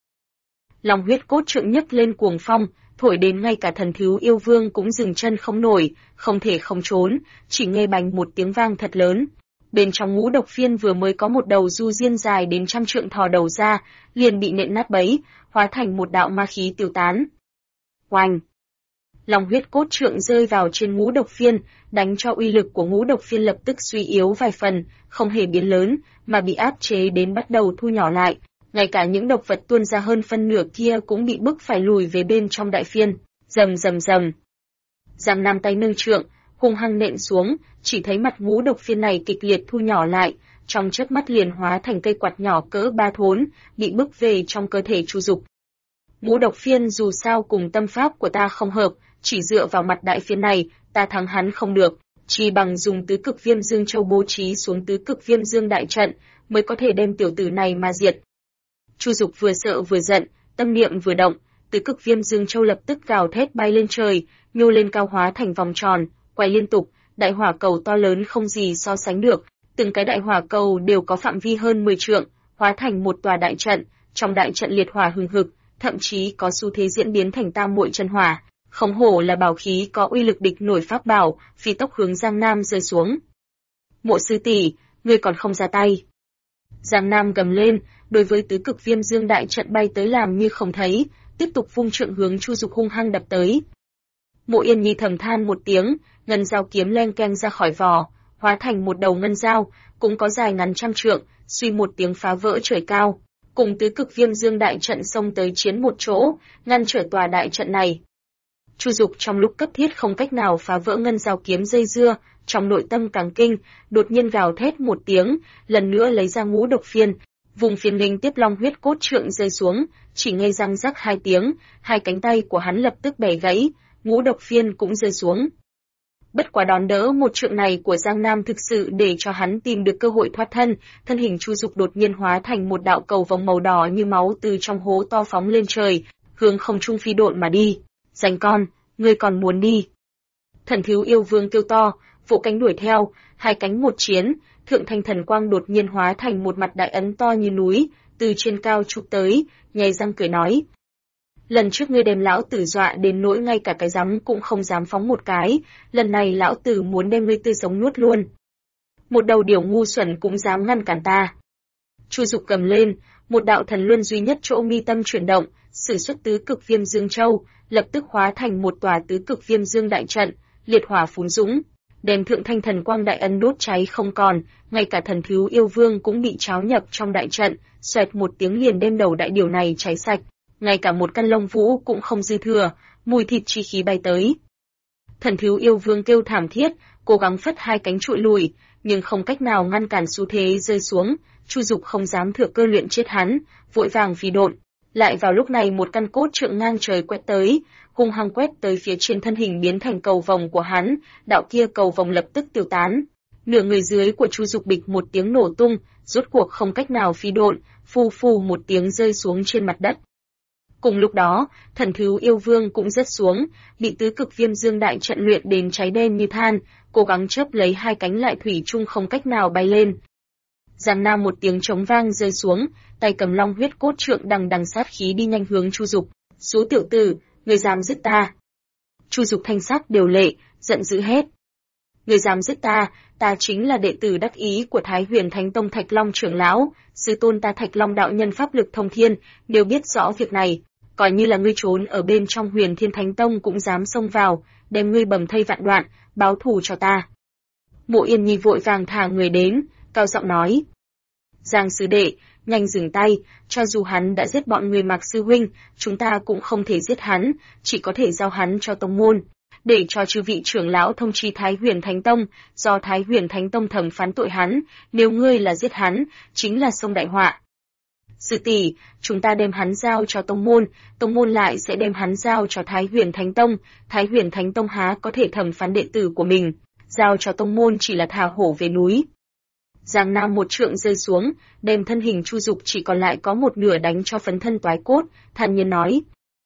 S1: Long huyết cốt trượng nhấc lên cuồng phong, thổi đến ngay cả thần thiếu yêu vương cũng dừng chân không nổi, không thể không trốn, chỉ nghe bành một tiếng vang thật lớn. Bên trong ngũ độc phiên vừa mới có một đầu du diên dài đến 100 trượng thò đầu ra, liền bị nện nát bấy, hóa thành một đạo ma khí tiêu tán. Oanh! Long huyết cốt trượng rơi vào trên ngũ độc phiên, đánh cho uy lực của ngũ độc phiên lập tức suy yếu vài phần, không hề biến lớn, mà bị áp chế đến bắt đầu thu nhỏ lại. Ngay cả những độc vật tuôn ra hơn phân nửa kia cũng bị bức phải lùi về bên trong đại phiên. Rầm rầm rầm. Giang Nam tay nâng trượng, hung hăng nện xuống, chỉ thấy mặt ngũ độc phiên này kịch liệt thu nhỏ lại, trong chớp mắt liền hóa thành cây quạt nhỏ cỡ 3 thốn, bị bức về trong cơ thể Chu Dục. Ngũ độc phiên dù sao cùng tâm pháp của ta không hợp, chỉ dựa vào mặt đại phiên này, ta thắng hắn không được, chỉ bằng dùng tứ cực viêm dương châu bố trí xuống tứ cực viêm dương đại trận, mới có thể đem tiểu tử này mà diệt. Chu Dục vừa sợ vừa giận, tâm niệm vừa động, tứ cực viêm dương châu lập tức gào thét bay lên trời, nhô lên cao hóa thành vòng tròn, quay liên tục, đại hỏa cầu to lớn không gì so sánh được, từng cái đại hỏa cầu đều có phạm vi hơn 10 trượng, hóa thành một tòa đại trận, trong đại trận liệt hỏa hừng hực, thậm chí có xu thế diễn biến thành tam muội chân hỏa, không hổ là bảo khí có uy lực địch nổi pháp bảo, phi tốc hướng Giang Nam rơi xuống. Mộ sư tỷ, ngươi còn không ra tay. Giang Nam gầm lên, đối với tứ cực viêm dương đại trận bay tới làm như không thấy, tiếp tục vung trượng hướng Chu Dục hung hăng đập tới. Mộ Yên Nhi thầm than một tiếng, ngân dao kiếm leng keng ra khỏi vỏ, hóa thành một đầu ngân dao, cũng có dài ngắn 100 trượng, suy một tiếng phá vỡ trời cao, cùng tứ cực viêm dương đại trận xông tới chiến một chỗ, ngăn trở tòa đại trận này. Chu Dục trong lúc cấp thiết không cách nào phá vỡ ngân dao kiếm dây dưa, trong nội tâm càng kinh, đột nhiên gào thét một tiếng, lần nữa lấy ra ngũ độc phiên, vùng phiên linh tiếp long huyết cốt trượng rơi xuống, chỉ nghe răng rắc 2 tiếng, 2 cánh tay của hắn lập tức bẻ gãy, ngũ độc phiên cũng rơi xuống. Bất quá đón đỡ một trượng này của Giang Nam thực sự để cho hắn tìm được cơ hội thoát thân, thân hình Chu Dục đột nhiên hóa thành một đạo cầu vồng màu đỏ như máu từ trong hố to phóng lên trời, hướng không trung phi độn mà đi. Rảnh con, ngươi còn muốn đi? Thần thiếu yêu vương kêu to, vỗ cánh đuổi theo, 2 cánh một chiến, thượng thanh thần quang đột nhiên hóa thành một mặt đại ấn to như núi, từ trên cao chụp tới, nhè răng cười nói. Lần trước ngươi đem lão tử dọa đến nỗi ngay cả cái rắm cũng không dám phóng một cái, lần này lão tử muốn đem ngươi tươi sống nuốt luôn. Một đầu điểu ngu xuẩn cũng dám ngăn cản ta. Chu Dục cầm lên, một đạo thần luân duy nhất chỗ mi tâm chuyển động, sử xuất tứ cực viêm dương châu, lập tức hóa thành một tòa tứ cực viêm dương đại trận, liệt hỏa phún dũng, đem thượng thanh thần quang đại ấn đốt cháy không còn, ngay cả thần thiếu yêu vương cũng bị tráo nhập trong đại trận, xoẹt một tiếng liền đem đầu đại điều này cháy sạch, ngay cả một căn lông vũ cũng không dư thừa, mùi thịt chi khí bay tới. Thần thiếu yêu vương kêu thảm thiết, cố gắng phất 2 cánh trụi lùi, nhưng không cách nào ngăn cản xu thế rơi xuống, Chu Dục không dám thừa cơ luyện chết hắn, vội vàng phi độn. Lại vào lúc này một căn cốt trượng ngang trời quét tới, hung hăng quét tới phía trên thân hình biến thành cầu vồng của hắn, đạo kia cầu vồng lập tức tiêu tán. Nửa người dưới của Chu Dục bịch một tiếng nổ tung, rốt cuộc không cách nào phi độn, phù phù một tiếng rơi xuống trên mặt đất. Cùng lúc đó, thần thú yêu vương cũng rớt xuống, bị tứ cực viêm dương đại trận luyện đến cháy đen như than, cố gắng chớp lấy hai cánh lại thủy chung không cách nào bay lên. Giang Nam một tiếng trống vang rơi xuống, tay cầm long huyết cốt trượng đằng đằng sát khí đi nhanh hướng Chu Dục. Số tiểu tử, người dám giết ta. Chu Dục thanh sắc điều lệ, giận dữ hét. Người dám giết ta, ta chính là đệ tử đắc ý của Thái Huyền Thánh Tông Thạch Long trưởng lão, sư tôn ta Thạch Long đạo nhân pháp lực thông thiên, nếu biết rõ việc này, coi như là ngươi trốn ở bên trong Huyền Thiên Thánh Tông cũng dám xông vào, đem ngươi bầm thây vạn đoạn, báo thù cho ta. Mộ Yên Nhi vội vàng thả người đến, cao giọng nói. Giang sư đệ, nhanh dừng tay, cho dù hắn đã giết bọn người Mạc sư huynh, chúng ta cũng không thể giết hắn, chỉ có thể giao hắn cho tông môn, để cho chư vị trưởng lão thông chi Thái Huyền Thánh Tông, do Thái Huyền Thánh Tông thẩm phán tội hắn, nếu ngươi là giết hắn, chính là xông đại họa. Sư tỷ, chúng ta đem hắn giao cho tông môn lại sẽ đem hắn giao cho Thái Huyền Thánh Tông há có thể thẩm phán đệ tử của mình, giao cho tông môn chỉ là thả hổ về núi. Giang Nam một trượng rơi xuống, đem thân hình Chu Dục chỉ còn lại có một nửa đánh cho phấn thân toái cốt, thản nhiên nói.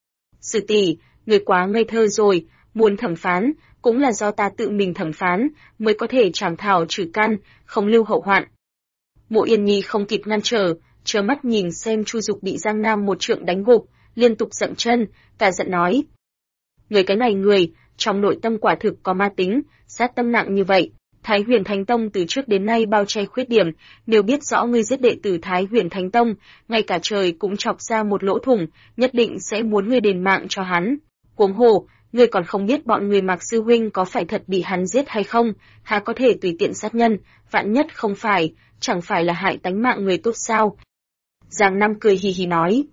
S1: Sư tỷ, người quá ngây thơ rồi, muốn thẩm phán, cũng là do ta tự mình thẩm phán, mới có thể trảm thảo trừ căn, không lưu hậu hoạn. Mộ Yên Nhi không kịp ngăn trở, trơ mắt nhìn xem Chu Dục bị Giang Nam một trượng đánh gục, liên tục dậm chân, cả giận nói. Người cái này người, trong nội tâm quả thực có ma tính, sát tâm nặng như vậy. Thái Huyền Thánh Tông từ trước đến nay bao che khuyết điểm, nếu biết rõ ngươi giết đệ tử Thái Huyền Thánh Tông, ngay cả trời cũng chọc ra một lỗ thủng, nhất định sẽ muốn ngươi đền mạng cho hắn. Huống hồ, ngươi còn không biết bọn người Mạc sư huynh có phải thật bị hắn giết hay không, há có thể tùy tiện sát nhân, vạn nhất không phải, chẳng phải là hại tánh mạng người tốt sao? Giang Nam cười hì hì nói.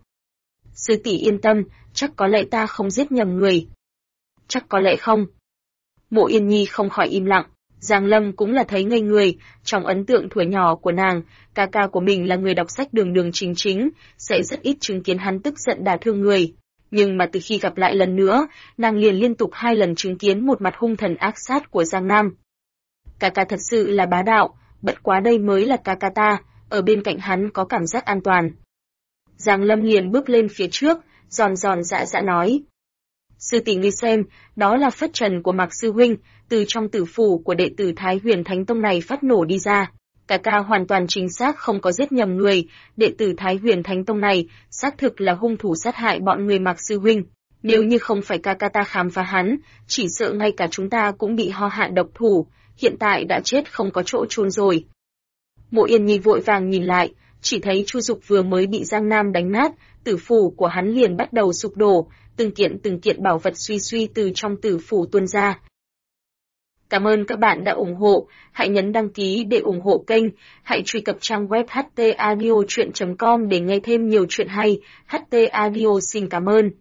S1: Sư tỷ yên tâm, chắc có lẽ ta không giết nhầm người. Chắc có lẽ không. Mộ Yên Nhi không khỏi im lặng. Giang Lâm cũng là thấy ngây người, trong ấn tượng thuở nhỏ của nàng, ca ca của mình là người đọc sách đường đường chính chính, sẽ rất ít chứng kiến hắn tức giận đả thương người. Nhưng mà từ khi gặp lại lần nữa, nàng liền liên tục 2 lần chứng kiến một mặt hung thần ác sát của Giang Nam. Ca ca thật sự là bá đạo, bất quá đây mới là ca ca ta, ở bên cạnh hắn có cảm giác an toàn. Giang Lâm liền bước lên phía trước, giòn dạ dạ nói. Sư tỷ ngươi xem, đó là phất trần của Mạc sư huynh, từ trong tử phủ của đệ tử Thái Huyền Thánh Tông này phát nổ đi ra. Ca ca hoàn toàn chính xác không có giết nhầm người, đệ tử Thái Huyền Thánh Tông này xác thực là hung thủ sát hại bọn người Mạc sư huynh. Nếu như không phải ca ca ta khám phá hắn, chỉ sợ ngay cả chúng ta cũng bị ho hạ độc thủ, hiện tại đã chết không có chỗ chôn rồi. Mộ Yên Nhi vội vàng nhìn lại, chỉ thấy Chu Dục vừa mới bị Giang Nam đánh nát, tử phủ của hắn liền bắt đầu sụp đổ, từng kiện bảo vật suy từ trong tử phủ tuôn ra. Cảm ơn các bạn đã ủng hộ, hãy nhấn đăng ký để ủng hộ kênh, hãy truy cập trang web htaudio.com để nghe thêm nhiều chuyện hay. HT Audio xin cảm ơn.